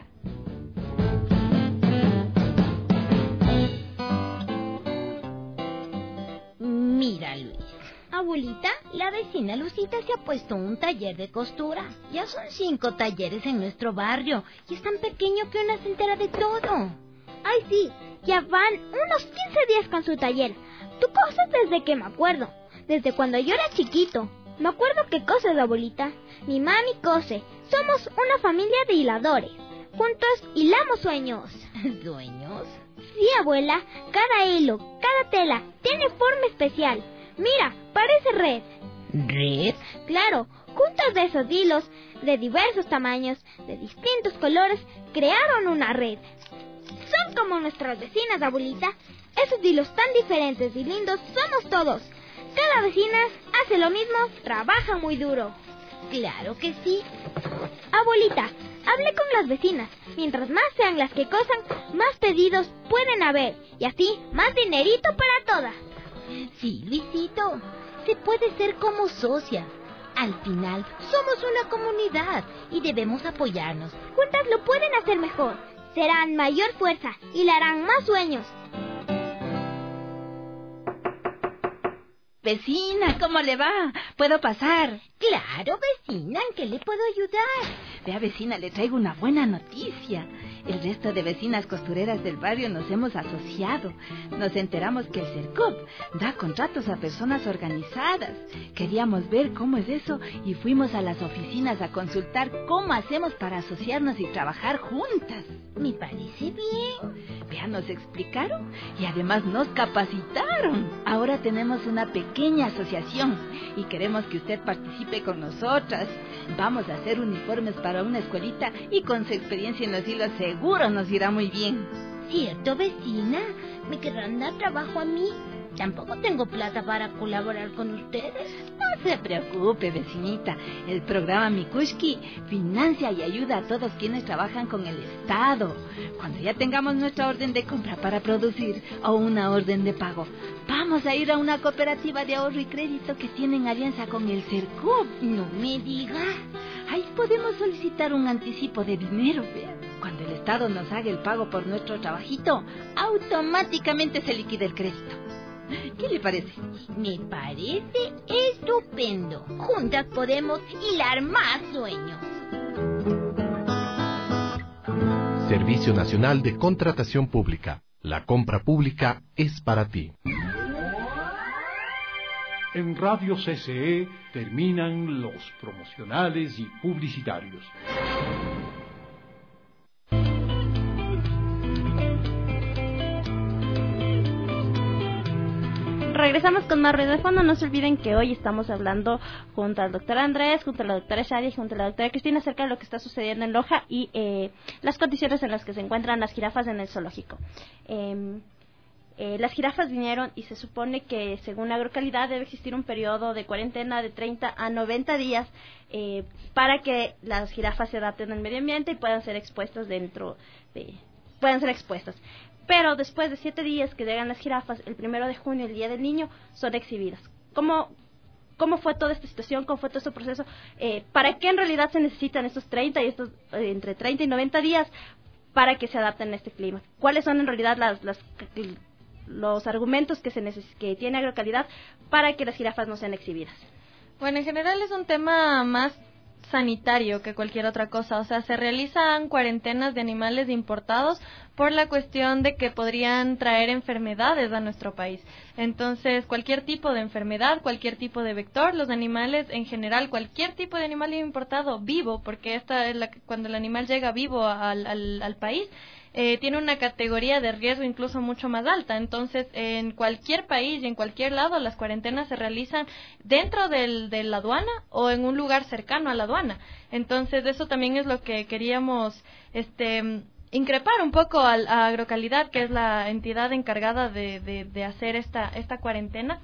Mira, Luis. Abuelita, la vecina Lucita se ha puesto un taller de costura. Ya son cinco talleres en nuestro barrio y es tan pequeño que una se entera de todo. Ay, sí, ya van unos quince días con su taller. Tú coses desde que me acuerdo, desde cuando yo era chiquito. Me acuerdo que coses, abuelita. Mi mami cose. Somos una familia de hiladores. Juntos hilamos sueños. ¿Sueños? Sí, abuela. Cada hilo, cada tela tiene forma especial. Mira, parece red. ¿Red? Claro, juntos de esos hilos, de diversos tamaños, de distintos colores, crearon una red. Son como nuestras vecinas, abuelita. Esos hilos tan diferentes y lindos somos todos. Cada vecina hace lo mismo, trabaja muy duro. Claro que sí. Abuelita, hablé con las vecinas. Mientras más sean las que cosan, más pedidos pueden haber. Y así, más dinerito para todas. Sí, Luisito. Se puede ser como socia. Al final, somos una comunidad y debemos apoyarnos. Juntas lo pueden hacer mejor. Serán mayor fuerza y le harán más sueños. Vecina, ¿cómo le va? ¿Puedo pasar? Claro, vecina, ¿en qué le puedo ayudar? Vea, vecina, le traigo una buena noticia. El resto de vecinas costureras del barrio nos hemos asociado. Nos enteramos que el CERCOP da contratos a personas organizadas. Queríamos ver cómo es eso y fuimos a las oficinas a consultar cómo hacemos para asociarnos y trabajar juntas. Me parece bien. Vea, nos explicaron y además nos capacitaron. Ahora tenemos una pequeña asociación y queremos que usted participe con nosotras. Vamos a hacer uniformes para una escuelita y con su experiencia en los hilos seguro nos irá muy bien. ¿Cierto, vecina? ¿Me querrán dar trabajo a mí? Tampoco tengo plata para colaborar con ustedes. No se preocupe, vecinita. El programa Mikushki financia y ayuda a todos quienes trabajan con el Estado. Cuando ya tengamos nuestra orden de compra para producir o una orden de pago, vamos a ir a una cooperativa de ahorro y crédito que tienen alianza con el CERCOP. No me diga. Ahí podemos solicitar un anticipo de dinero, vea. Cuando el Estado nos haga el pago por nuestro trabajito, automáticamente se liquida el crédito. ¿Qué le parece? Me parece estupendo. Juntas podemos hilar más sueños. Servicio Nacional de Contratación Pública. La compra pública es para ti. En Radio C C E terminan los promocionales y publicitarios. regresamos con más ruido de fondo. No se olviden que hoy estamos hablando junto al doctor Andrés, junto a la doctora Shadi y junto a la doctora Cristina acerca de lo que está sucediendo en Loja y eh, las condiciones en las que se encuentran las jirafas en el zoológico. Eh, eh, las jirafas vinieron y se supone que según Agrocalidad debe existir un periodo de cuarentena de treinta a noventa días eh, para que las jirafas se adapten al medio ambiente y puedan ser expuestas dentro de... puedan ser expuestas. Pero después de siete días que llegan las jirafas, el primero de junio, el Día del Niño, son exhibidas. ¿Cómo, cómo fue toda esta situación? ¿Cómo fue todo este proceso? Eh, ¿Para qué en realidad se necesitan estos treinta y estos eh, entre treinta y noventa días para que se adapten a este clima? ¿Cuáles son en realidad las, las, los argumentos que, se neces que tiene Agrocalidad para que las jirafas no sean exhibidas? Bueno, en general es un tema más sanitario que cualquier otra cosa, o sea, se realizan cuarentenas de animales importados por la cuestión de que podrían traer enfermedades a nuestro país. Entonces, cualquier tipo de enfermedad, cualquier tipo de vector, los animales en general, cualquier tipo de animal importado vivo, porque esta es la cuando el animal llega vivo al, al, al país, Eh, tiene una categoría de riesgo incluso mucho más alta. Entonces, en cualquier país y en cualquier lado, las cuarentenas se realizan dentro del, de la aduana o en un lugar cercano a la aduana. Entonces, eso también es lo que queríamos este increpar un poco a, a Agrocalidad, que es la entidad encargada de, de, de hacer esta, esta cuarentena,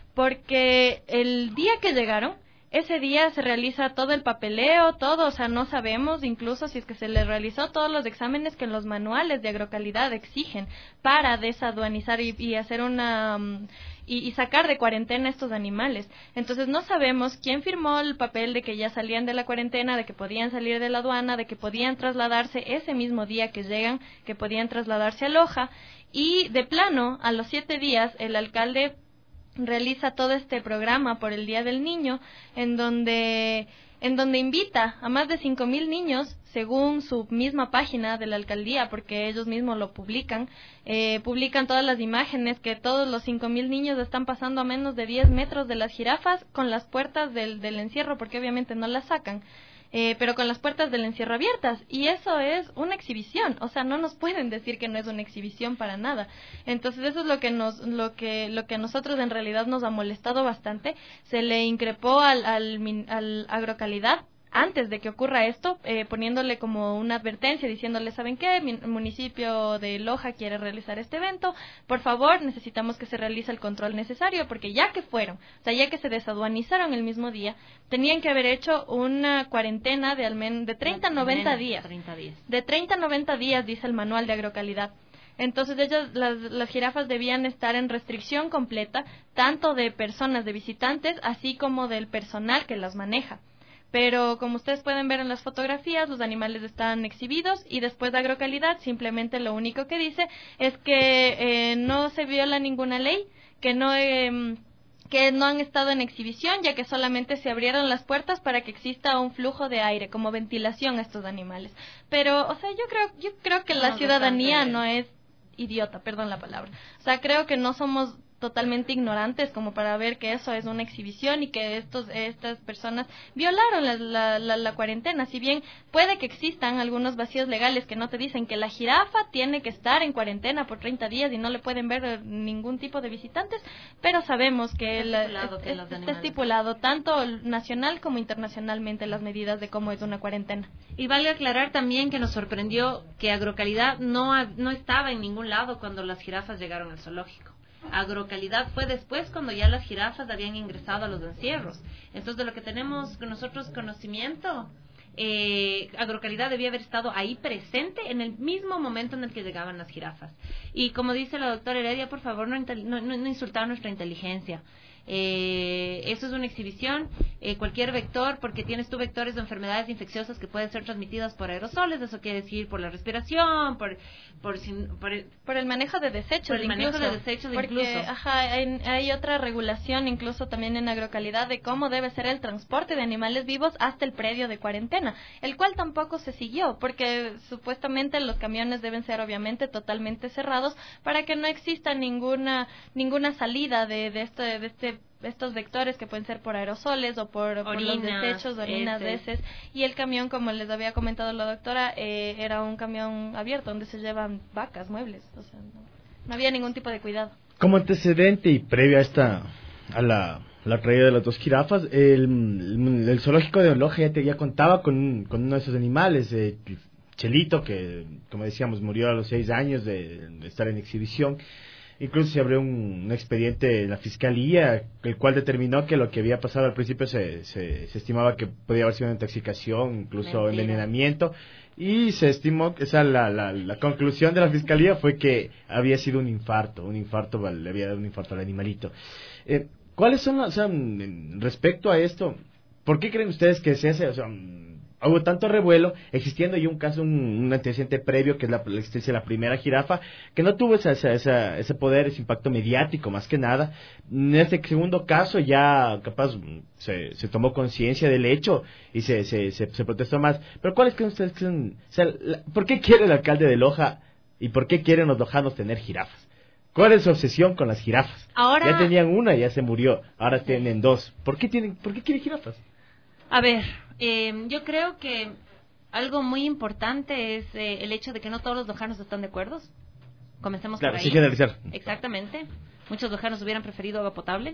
porque el día que llegaron, ese día se realiza todo el papeleo, todo, o sea, no sabemos incluso si es que se les realizó todos los exámenes que los manuales de Agrocalidad exigen para desaduanizar y, y hacer una... Um, y, y sacar de cuarentena estos animales. Entonces no sabemos quién firmó el papel de que ya salían de la cuarentena, de que podían salir de la aduana, de que podían trasladarse ese mismo día que llegan, que podían trasladarse a Loja, y de plano, a los siete días, el alcalde realiza todo este programa por el Día del Niño, en donde en donde invita a más de cinco mil niños, según su misma página de la alcaldía, porque ellos mismos lo publican, eh, publican todas las imágenes que todos los cinco mil niños están pasando a menos de diez metros de las jirafas con las puertas del, del encierro, porque obviamente no las sacan. Eh, pero con las puertas del encierro abiertas, y eso es una exhibición, o sea, no nos pueden decir que no es una exhibición para nada. Entonces eso es lo que nos, lo que, lo que a nosotros en realidad nos ha molestado bastante. Se le increpó al, al, al Agrocalidad antes de que ocurra esto, eh, poniéndole como una advertencia, diciéndole, ¿saben qué? Mi municipio de Loja quiere realizar este evento, por favor, necesitamos que se realice el control necesario, porque ya que fueron, o sea, ya que se desaduanizaron el mismo día, tenían que haber hecho una cuarentena de al menos de treinta a noventa días. De treinta a noventa días, dice el manual de Agrocalidad. Entonces ellas, las, las jirafas debían estar en restricción completa, tanto de personas, de visitantes, así como del personal que las maneja. Pero como ustedes pueden ver en las fotografías, los animales están exhibidos y después de Agrocalidad simplemente lo único que dice es que eh, no se viola ninguna ley, que no eh, que no han estado en exhibición, ya que solamente se abrieron las puertas para que exista un flujo de aire como ventilación a estos animales. Pero, o sea, yo creo yo creo que la ciudadanía no es idiota, perdón la palabra. O sea, creo que no somos totalmente ignorantes como para ver que eso es una exhibición y que estos estas personas violaron la, la, la, la cuarentena. Si bien puede que existan algunos vacíos legales que no te dicen que la jirafa tiene que estar en cuarentena por treinta días y no le pueden ver ningún tipo de visitantes, pero sabemos que, está, la, estipulado, que es, está estipulado tanto nacional como internacionalmente las medidas de cómo es una cuarentena. Y vale aclarar también que nos sorprendió que Agrocalidad no, no estaba en ningún lado cuando las jirafas llegaron al zoológico. Agrocalidad fue después cuando ya las jirafas habían ingresado a los encierros. Entonces, de lo que tenemos nosotros conocimiento, eh, Agrocalidad debía haber estado ahí presente en el mismo momento en el que llegaban las jirafas. Y como dice la doctora Heredia, por favor, no, no, no insultar nuestra inteligencia. Eh, eso es una exhibición, eh, cualquier vector, porque tienes tú vectores de enfermedades infecciosas que pueden ser transmitidas por aerosoles, eso quiere decir por la respiración, por por, por, el, por el manejo de desechos, por el incluso, manejo de desechos porque, incluso. Ajá, hay, hay otra regulación incluso también en Agrocalidad de cómo debe ser el transporte de animales vivos hasta el predio de cuarentena, el cual tampoco se siguió, porque supuestamente los camiones deben ser obviamente totalmente cerrados para que no exista ninguna ninguna salida de, de este de este estos vectores que pueden ser por aerosoles o por, por los desechos, orinas, heces. Y el camión, como les había comentado la doctora, eh, era un camión abierto donde se llevan vacas, muebles, o sea, no, no había ningún tipo de cuidado. Como antecedente y previo a esta, a la, la traída de las dos jirafas, el, el, el zoológico de Loja ya, te, ya contaba con, con uno de esos animales, eh, Chelito, que como decíamos murió a los seis años de, de estar en exhibición. Incluso se abrió un, un expediente en la fiscalía, el cual determinó que lo que había pasado al principio se, se, se estimaba que podía haber sido una intoxicación, incluso Mentira. envenenamiento, y se estimó, o sea, la, la, la conclusión de la fiscalía fue que había sido un infarto, un infarto, le había dado un infarto al animalito. Eh, ¿Cuáles son, o sea, respecto a esto, por qué creen ustedes que se hace, o sea, hubo tanto revuelo, existiendo ya un caso, un, un antecedente previo, que es la, la existencia de la primera jirafa, que no tuvo esa, esa, esa, ese poder, ese impacto mediático, más que nada? En este segundo caso ya, capaz, se, se tomó conciencia del hecho y se, se, se, se protestó más. Pero ¿cuáles creen ustedes que son, o sea, la, por qué quiere el alcalde de Loja y por qué quieren los lojanos tener jirafas? ¿Cuál es su obsesión con las jirafas? Ahora... Ya tenían una, ya se murió, ahora sí. tienen dos. ¿Por qué tienen, por qué quieren jirafas? A ver, eh, yo creo que algo muy importante es eh, el hecho de que no todos los lojanos están de acuerdo. Comencemos claro, por ahí. Sí, generalizar. Exactamente. Muchos lojanos hubieran preferido agua potable,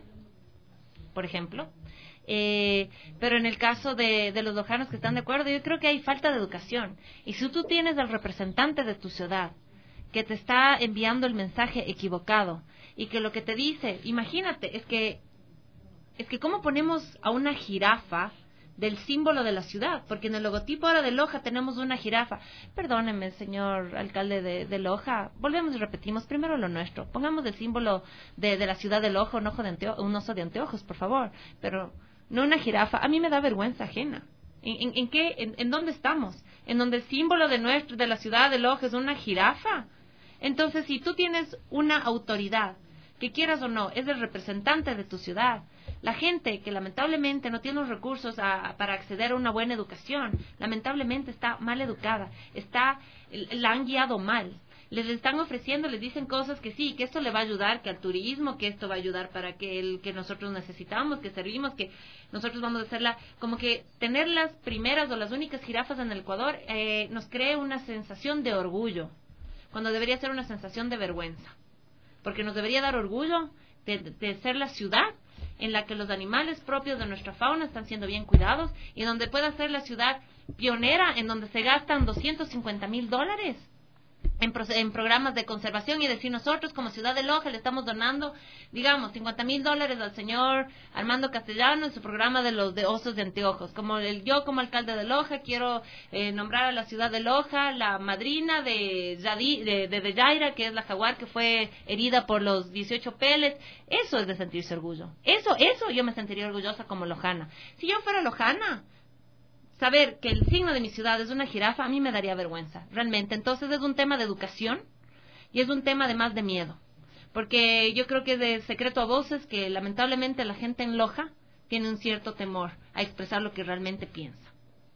por ejemplo. Eh, pero en el caso de, de los lojanos que están de acuerdo, yo creo que hay falta de educación. Y si tú tienes al representante de tu ciudad que te está enviando el mensaje equivocado y que lo que te dice, imagínate, es que es que cómo ponemos a una jirafa del símbolo de la ciudad, porque en el logotipo ahora de Loja tenemos una jirafa. Perdóneme, señor alcalde de, de Loja, volvemos y repetimos, primero lo nuestro, pongamos el símbolo de, de la ciudad de Loja, un, ojo de anteo- un oso de anteojos, por favor, pero no una jirafa. A mí me da vergüenza ajena. ¿En, en, en qué, en, en dónde estamos? En donde el símbolo de nuestro, de la ciudad de Loja es una jirafa. Entonces, si tú tienes una autoridad, que quieras o no, es el representante de tu ciudad, la gente que lamentablemente no tiene los recursos a, para acceder a una buena educación, lamentablemente está mal educada, está, la han guiado mal, les están ofreciendo, les dicen cosas que sí, que esto le va a ayudar, que al turismo, que esto va a ayudar para que el que nosotros necesitamos, que servimos, que nosotros vamos a hacerla, como que tener las primeras o las únicas jirafas en el Ecuador eh, nos cree una sensación de orgullo, cuando debería ser una sensación de vergüenza, porque nos debería dar orgullo de, de ser la ciudad en la que los animales propios de nuestra fauna están siendo bien cuidados y donde pueda ser la ciudad pionera, en donde se gastan doscientos cincuenta mil dólares en, pro- en programas de conservación, y decir nosotros como ciudad de Loja le estamos donando, digamos, cincuenta mil dólares al señor Armando Castellano en su programa de los de osos de anteojos. Como el, yo como alcalde de Loja quiero eh, nombrar a la ciudad de Loja la madrina de Yadi, de, de, de Yaira, que es la jaguar que fue herida por los dieciocho pellets. Eso es de sentirse orgullo. Eso, eso yo me sentiría orgullosa como lojana. Si yo fuera lojana, saber que el signo de mi ciudad es una jirafa, a mí me daría vergüenza, realmente. Entonces es un tema de educación y es un tema además de miedo, porque yo creo que es de secreto a voces que lamentablemente la gente en Loja tiene un cierto temor a expresar lo que realmente piensa.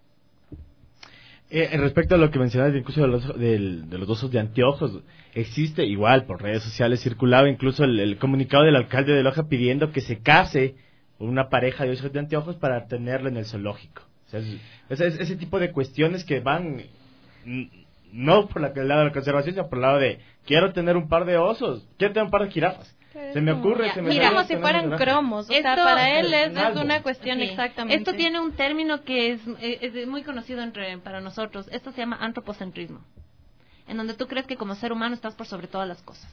Eh, respecto a lo que mencionaste, incluso de los, del, de los osos de anteojos, existe igual por redes sociales, circulaba incluso el, el comunicado del alcalde de Loja pidiendo que se case una pareja de osos de anteojos para tenerlo en el zoológico. O sea, es, es, ese tipo de cuestiones que van no por la, el lado de la conservación, sino por el lado de quiero tener un par de osos, quiero tener un par de jirafas. Se me ocurre, ya, se me mira, como si fueran cromos, o Esto, sea, para él es, es una cuestión sí. exactamente. Esto tiene un término que es, es muy conocido entre para nosotros. Esto se llama antropocentrismo, en donde tú crees que como ser humano estás por sobre todas las cosas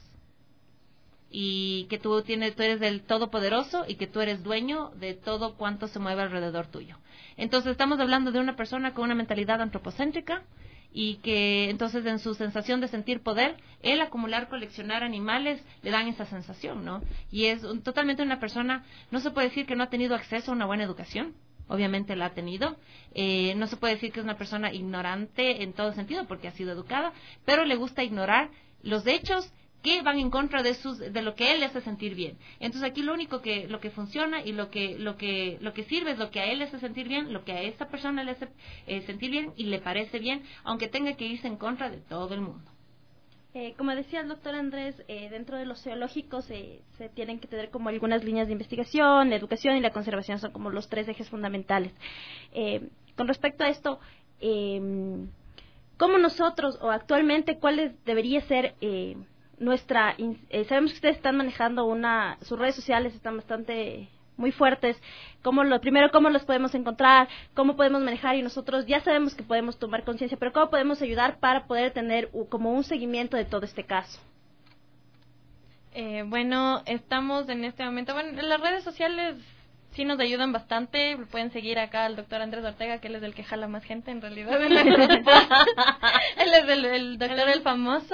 y que tú tienes, tú eres el todopoderoso y que tú eres dueño de todo cuanto se mueve alrededor tuyo. Entonces estamos hablando de una persona con una mentalidad antropocéntrica y que entonces en su sensación de sentir poder, el acumular, coleccionar animales le dan esa sensación, ¿no? Y es un, totalmente una persona, no se puede decir que no ha tenido acceso a una buena educación, obviamente la ha tenido, eh, no se puede decir que es una persona ignorante en todo sentido porque ha sido educada, pero le gusta ignorar los hechos que van en contra de sus de lo que él le hace sentir bien. Entonces aquí lo único que lo que funciona y lo que lo que lo que sirve es lo que a él le hace sentir bien, lo que a esa persona le hace eh, sentir bien y le parece bien, aunque tenga que irse en contra de todo el mundo. Eh, como decía el doctor Andrés, eh, dentro de los zoológicos eh, se tienen que tener como algunas líneas de investigación, la educación y la conservación son como los tres ejes fundamentales. Eh, con respecto a esto, eh, ¿cómo nosotros o actualmente cuáles debería ser eh, nuestra eh, sabemos que ustedes están manejando una, sus redes sociales están bastante muy fuertes, cómo lo primero cómo los podemos encontrar, cómo podemos manejar, y nosotros ya sabemos que podemos tomar conciencia, pero cómo podemos ayudar para poder tener uh, como un seguimiento de todo este caso. Eh, bueno, estamos en este momento, bueno, en las redes sociales sí nos ayudan bastante. Pueden seguir acá al doctor Andrés Ortega, que él es el que jala más gente en realidad. Él es el, el doctor el famoso.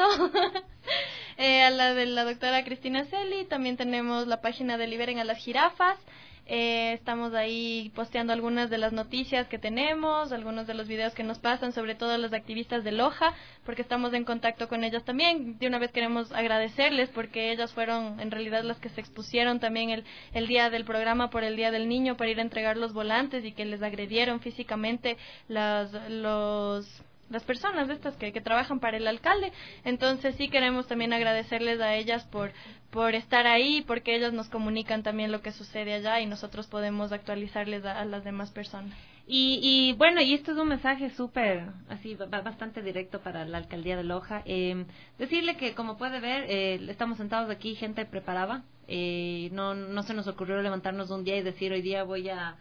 eh, a la de la doctora Cristina Celi. También tenemos la página de Liberen a las Jirafas. Eh, estamos ahí posteando algunas de las noticias que tenemos, algunos de los videos que nos pasan, sobre todo los activistas de Loja, porque estamos en contacto con ellas también. De una vez queremos agradecerles porque ellas fueron en realidad las que se expusieron también el, el día del programa por el Día del Niño para ir a entregar los volantes y que les agredieron físicamente las, los... las personas estas que, que trabajan para el alcalde. Entonces sí queremos también agradecerles a ellas por por estar ahí, porque ellas nos comunican también lo que sucede allá y nosotros podemos actualizarles a, a las demás personas. Y, y bueno, y esto es un mensaje súper, así, bastante directo para la alcaldía de Loja. Eh, decirle que, como puede ver, eh, estamos sentados aquí, gente preparada. Eh, no, no se nos ocurrió levantarnos un día y decir, hoy día voy a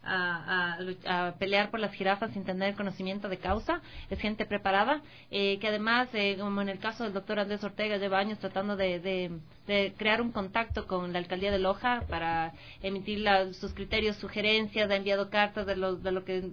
A, a, a pelear por las jirafas sin tener conocimiento de causa. Es gente preparada, eh, que además, eh, como en el caso del doctor Andrés Ortega, lleva años tratando de, de, de crear un contacto con la alcaldía de Loja para emitir la, sus criterios, sugerencias, ha enviado cartas de lo, de lo que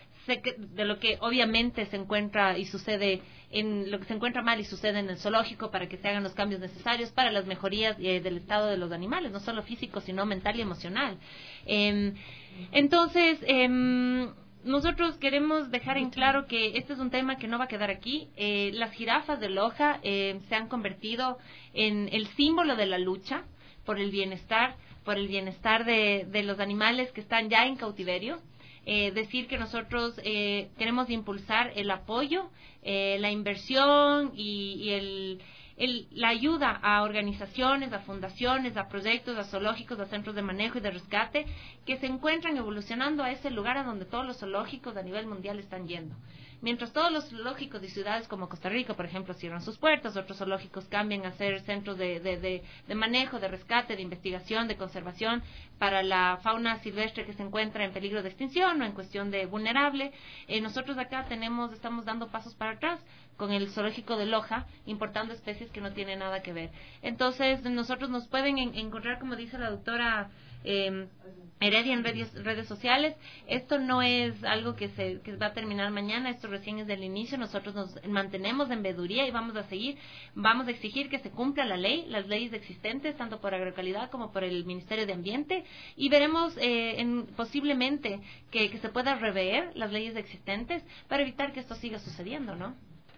de lo que obviamente se encuentra y sucede en lo que se encuentra mal y sucede en el zoológico, para que se hagan los cambios necesarios para las mejorías eh, del estado de los animales, no solo físico sino mental y emocional. Eh, entonces eh, nosotros queremos dejar en claro que este es un tema que no va a quedar aquí. Eh, las jirafas de Loja eh, se han convertido en el símbolo de la lucha por el bienestar, por el bienestar de, de los animales que están ya en cautiverio. Eh, decir que nosotros eh, queremos impulsar el apoyo, eh, la inversión y, y el, el, la ayuda a organizaciones, a fundaciones, a proyectos, a zoológicos, a centros de manejo y de rescate que se encuentran evolucionando a ese lugar a donde todos los zoológicos a nivel mundial están yendo. Mientras todos los zoológicos de ciudades como Costa Rica, por ejemplo, cierran sus puertas, otros zoológicos cambian a ser centros de, de, de, de manejo, de rescate, de investigación, de conservación para la fauna silvestre que se encuentra en peligro de extinción o en cuestión de vulnerable. Eh, nosotros acá tenemos, estamos dando pasos para atrás con el zoológico de Loja, importando especies que no tienen nada que ver. Entonces, nosotros nos pueden en, encontrar, como dice la doctora Eh, Heredia, en redes, redes sociales. Esto no es algo que se que va a terminar mañana, esto recién es del inicio. Nosotros nos mantenemos en veeduría y vamos a seguir, vamos a exigir que se cumpla la ley, las leyes existentes, tanto por Agrocalidad como por el Ministerio de Ambiente, y veremos eh, en, posiblemente que, que se pueda rever las leyes existentes para evitar que esto siga sucediendo, ¿no?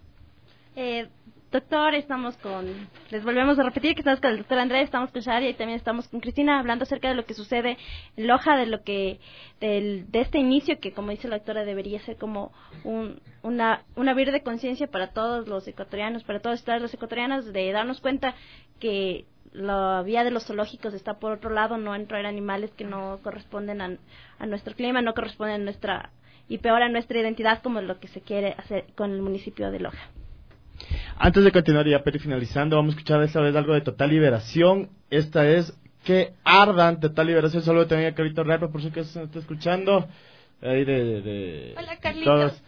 Eh, doctor, estamos con, les volvemos a repetir que estamos con el doctor Andrés, estamos con Shadia y también estamos con Cristina hablando acerca de lo que sucede en Loja, de lo que, del, de este inicio que, como dice la doctora, debería ser como un, una, un abrir de conciencia para todos los ecuatorianos, para todas las ecuatorianas, de darnos cuenta que la vía de los zoológicos está por otro lado, no en traer animales que no corresponden a, a nuestro clima, no corresponden a nuestra, y peor a nuestra identidad, como lo que se quiere hacer con el municipio de Loja. Antes de continuar y ya para ir finalizando, vamos a escuchar esta vez algo de Total Liberación. Esta es Que Ardan, Total Liberación. Saludo también a Carlito Repo, por si que se está escuchando. Ahí de, de, de Hola, Carlitos.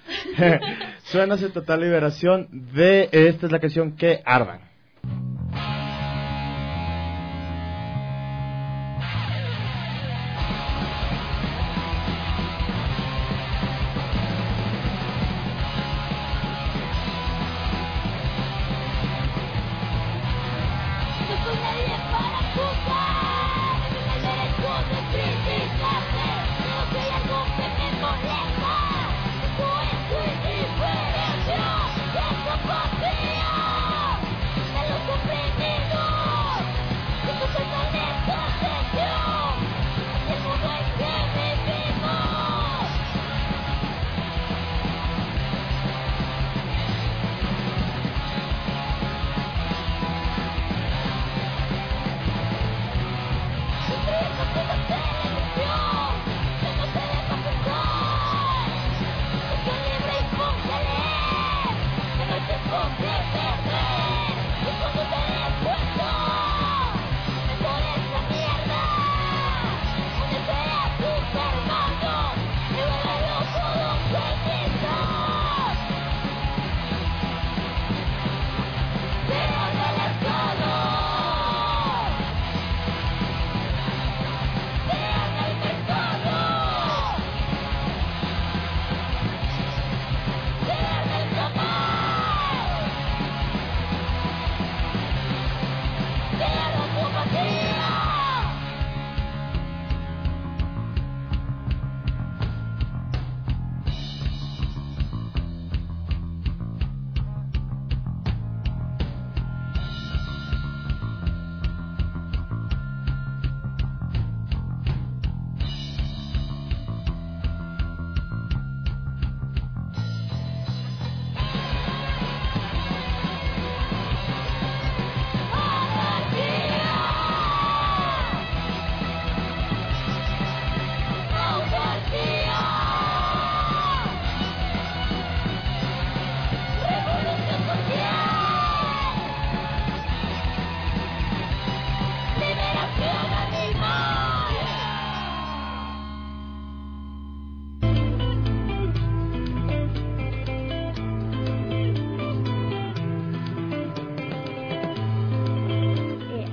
Suena ese Total Liberación de, esta es la canción Que Ardan.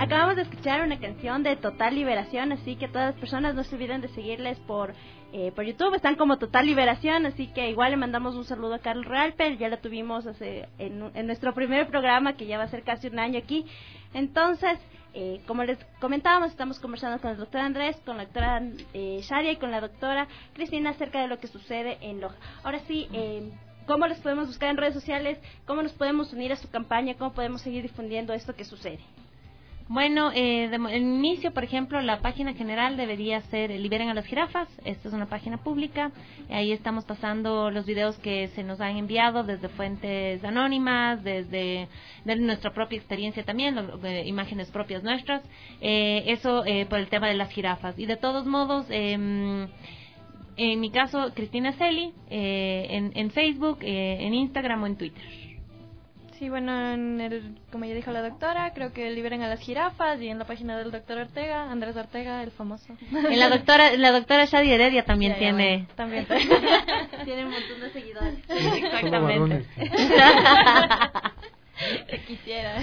Acabamos de escuchar una canción de Total Liberación, así que todas las personas no se olviden de seguirles por eh, por YouTube, están como Total Liberación, así que igual le mandamos un saludo a Carlos Realper, ya lo tuvimos hace, en, en nuestro primer programa, que ya va a ser casi un año aquí. Entonces, eh, como les comentábamos, estamos conversando con el doctor Andrés, con la doctora eh, Shadia y con la doctora Cristina acerca de lo que sucede en Loja. Ahora sí, eh, ¿cómo les podemos buscar en redes sociales? ¿Cómo nos podemos unir a su campaña? ¿Cómo podemos seguir difundiendo esto que sucede? Bueno, eh, de, en inicio, por ejemplo, la página general debería ser Liberen a las Jirafas. Esta es una página pública. Ahí estamos pasando los videos que se nos han enviado desde fuentes anónimas, desde de nuestra propia experiencia también, lo, eh, imágenes propias nuestras. Eh, eso eh, por el tema de las jirafas. Y de todos modos, eh, en mi caso, Cristina Celi, eh, en, en Facebook, eh, en Instagram o en Twitter. Sí, bueno, en el, como ya dijo la doctora, creo que Liberen a las Jirafas, y en la página del doctor Ortega, Andrés Ortega, el famoso. Y la doctora, la doctora Shadia Heredia también ya, tiene. Bueno, también tiene un montón de seguidores. Exactamente. Que quisiera.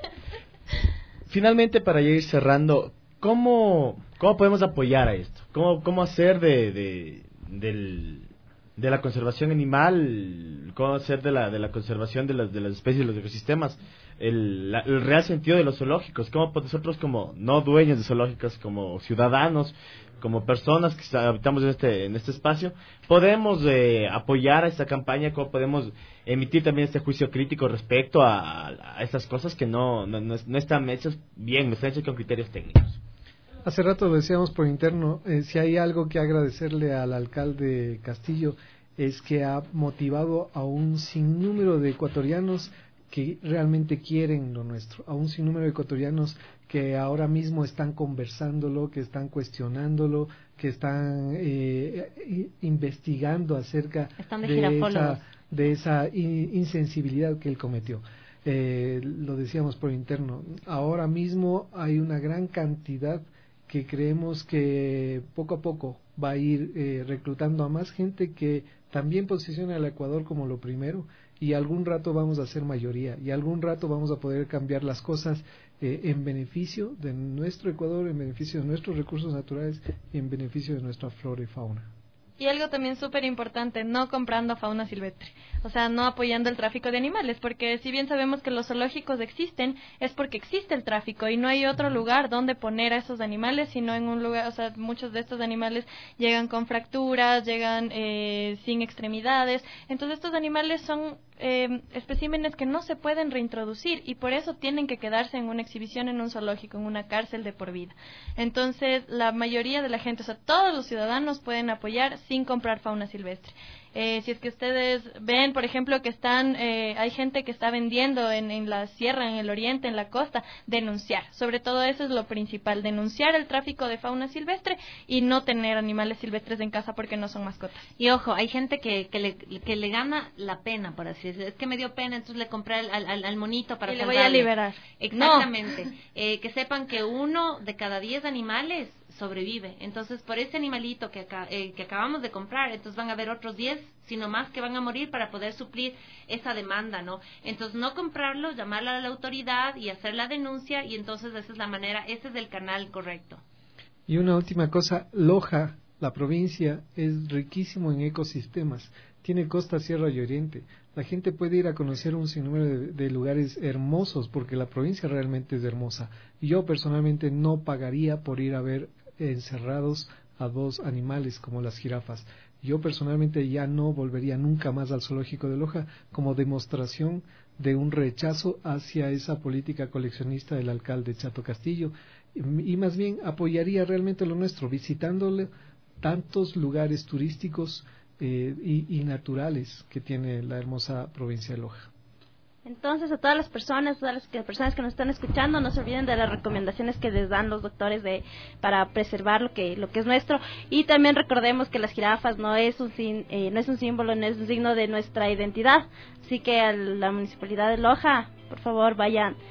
Finalmente, para ya ir cerrando, ¿cómo, cómo podemos apoyar a esto? ¿Cómo, cómo hacer de, de, del... de la conservación animal, cómo hacer de la de la conservación de las de las especies, de los ecosistemas, el, la, el real sentido de los zoológicos, cómo nosotros como no dueños de zoológicos, como ciudadanos, como personas que habitamos en este en este espacio, podemos eh, apoyar a esta campaña, cómo podemos emitir también este juicio crítico respecto a, a estas cosas que no no, no, no están hechas bien, no están hechas con criterios técnicos. Hace rato decíamos por interno, eh, si hay algo que agradecerle al alcalde Castillo es que ha motivado a un sinnúmero de ecuatorianos que realmente quieren lo nuestro, a un sinnúmero de ecuatorianos que ahora mismo están conversándolo, que están cuestionándolo, que están eh, investigando acerca están de, de esa, de esa insensibilidad que él cometió. Eh, lo decíamos por interno, ahora mismo hay una gran cantidad que creemos que poco a poco va a ir eh, reclutando a más gente que también posiciona al Ecuador como lo primero, y algún rato vamos a ser mayoría y algún rato vamos a poder cambiar las cosas eh, en beneficio de nuestro Ecuador, en beneficio de nuestros recursos naturales y en beneficio de nuestra flora y fauna. Y algo también súper importante, no comprando fauna silvestre, o sea, no apoyando el tráfico de animales, porque si bien sabemos que los zoológicos existen, es porque existe el tráfico y no hay otro lugar donde poner a esos animales, sino en un lugar, o sea, muchos de estos animales llegan con fracturas, llegan eh, sin extremidades, entonces estos animales son eh, especímenes que no se pueden reintroducir y por eso tienen que quedarse en una exhibición en un zoológico, en una cárcel de por vida. Entonces, la mayoría de la gente, o sea, todos los ciudadanos pueden apoyar sin comprar fauna silvestre. Eh, si es que ustedes ven, por ejemplo, que están, eh, hay gente que está vendiendo en, en la sierra, en el oriente, en la costa, denunciar. Sobre todo eso es lo principal, denunciar el tráfico de fauna silvestre y no tener animales silvestres en casa porque no son mascotas. Y ojo, hay gente que, que, le, que le gana la pena, por así decirlo. Es que me dio pena, entonces le compré al, al, al monito para y le voy a liberar. Exactamente. No. Eh, que sepan que uno de cada diez animales sobrevive. Entonces, por ese animalito que, acá, eh, que acabamos de comprar, entonces van a haber otros diez, sino más, que van a morir para poder suplir esa demanda, ¿no? Entonces, no comprarlo, llamarla a la autoridad y hacer la denuncia, y entonces esa es la manera, ese es el canal correcto. Y una última cosa, Loja, la provincia, es riquísimo en ecosistemas. Tiene costa, sierra y oriente. La gente puede ir a conocer un sinnúmero de, de lugares hermosos, porque la provincia realmente es hermosa. Yo personalmente no pagaría por ir a ver encerrados a dos animales como las jirafas. Yo personalmente ya no volvería nunca más al zoológico de Loja, como demostración de un rechazo hacia esa política coleccionista del alcalde Chato Castillo, y, y más bien apoyaría realmente lo nuestro, visitándole tantos lugares turísticos eh, y, y naturales que tiene la hermosa provincia de Loja. Entonces, a todas las personas, todas las que, personas que nos están escuchando, no se olviden de las recomendaciones que les dan los doctores de para preservar lo que lo que es nuestro, y también recordemos que las jirafas no es un sin, eh, no es un símbolo, no es un signo de nuestra identidad, así que a la municipalidad de Loja, por favor, vayan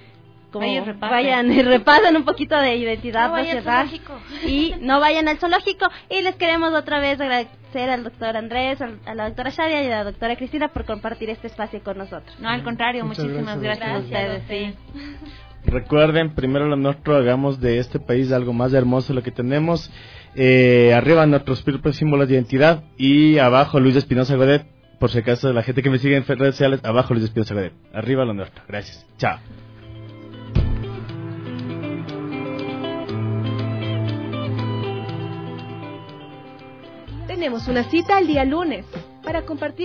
como Ahí repasen. vayan y repasen un poquito de identidad, No vayan al sociedad, zoológico. y no vayan al zoológico. Y les queremos otra vez agradecer al doctor Andrés, al- a la doctora Shadia y a la doctora Cristina por compartir este espacio con nosotros. No, al contrario, Muchas muchísimas gracias. gracias, a ustedes. Sí. Recuerden, primero lo nuestro, hagamos de este país algo más hermoso de lo que tenemos. Eh, arriba nuestros propios símbolos de identidad y abajo Luis Espinosa Godet. Por si acaso la gente que me sigue en redes sociales, abajo Luis Espinosa Godet. Arriba lo nuestro. Gracias. Chao. Tenemos una cita el día lunes para compartir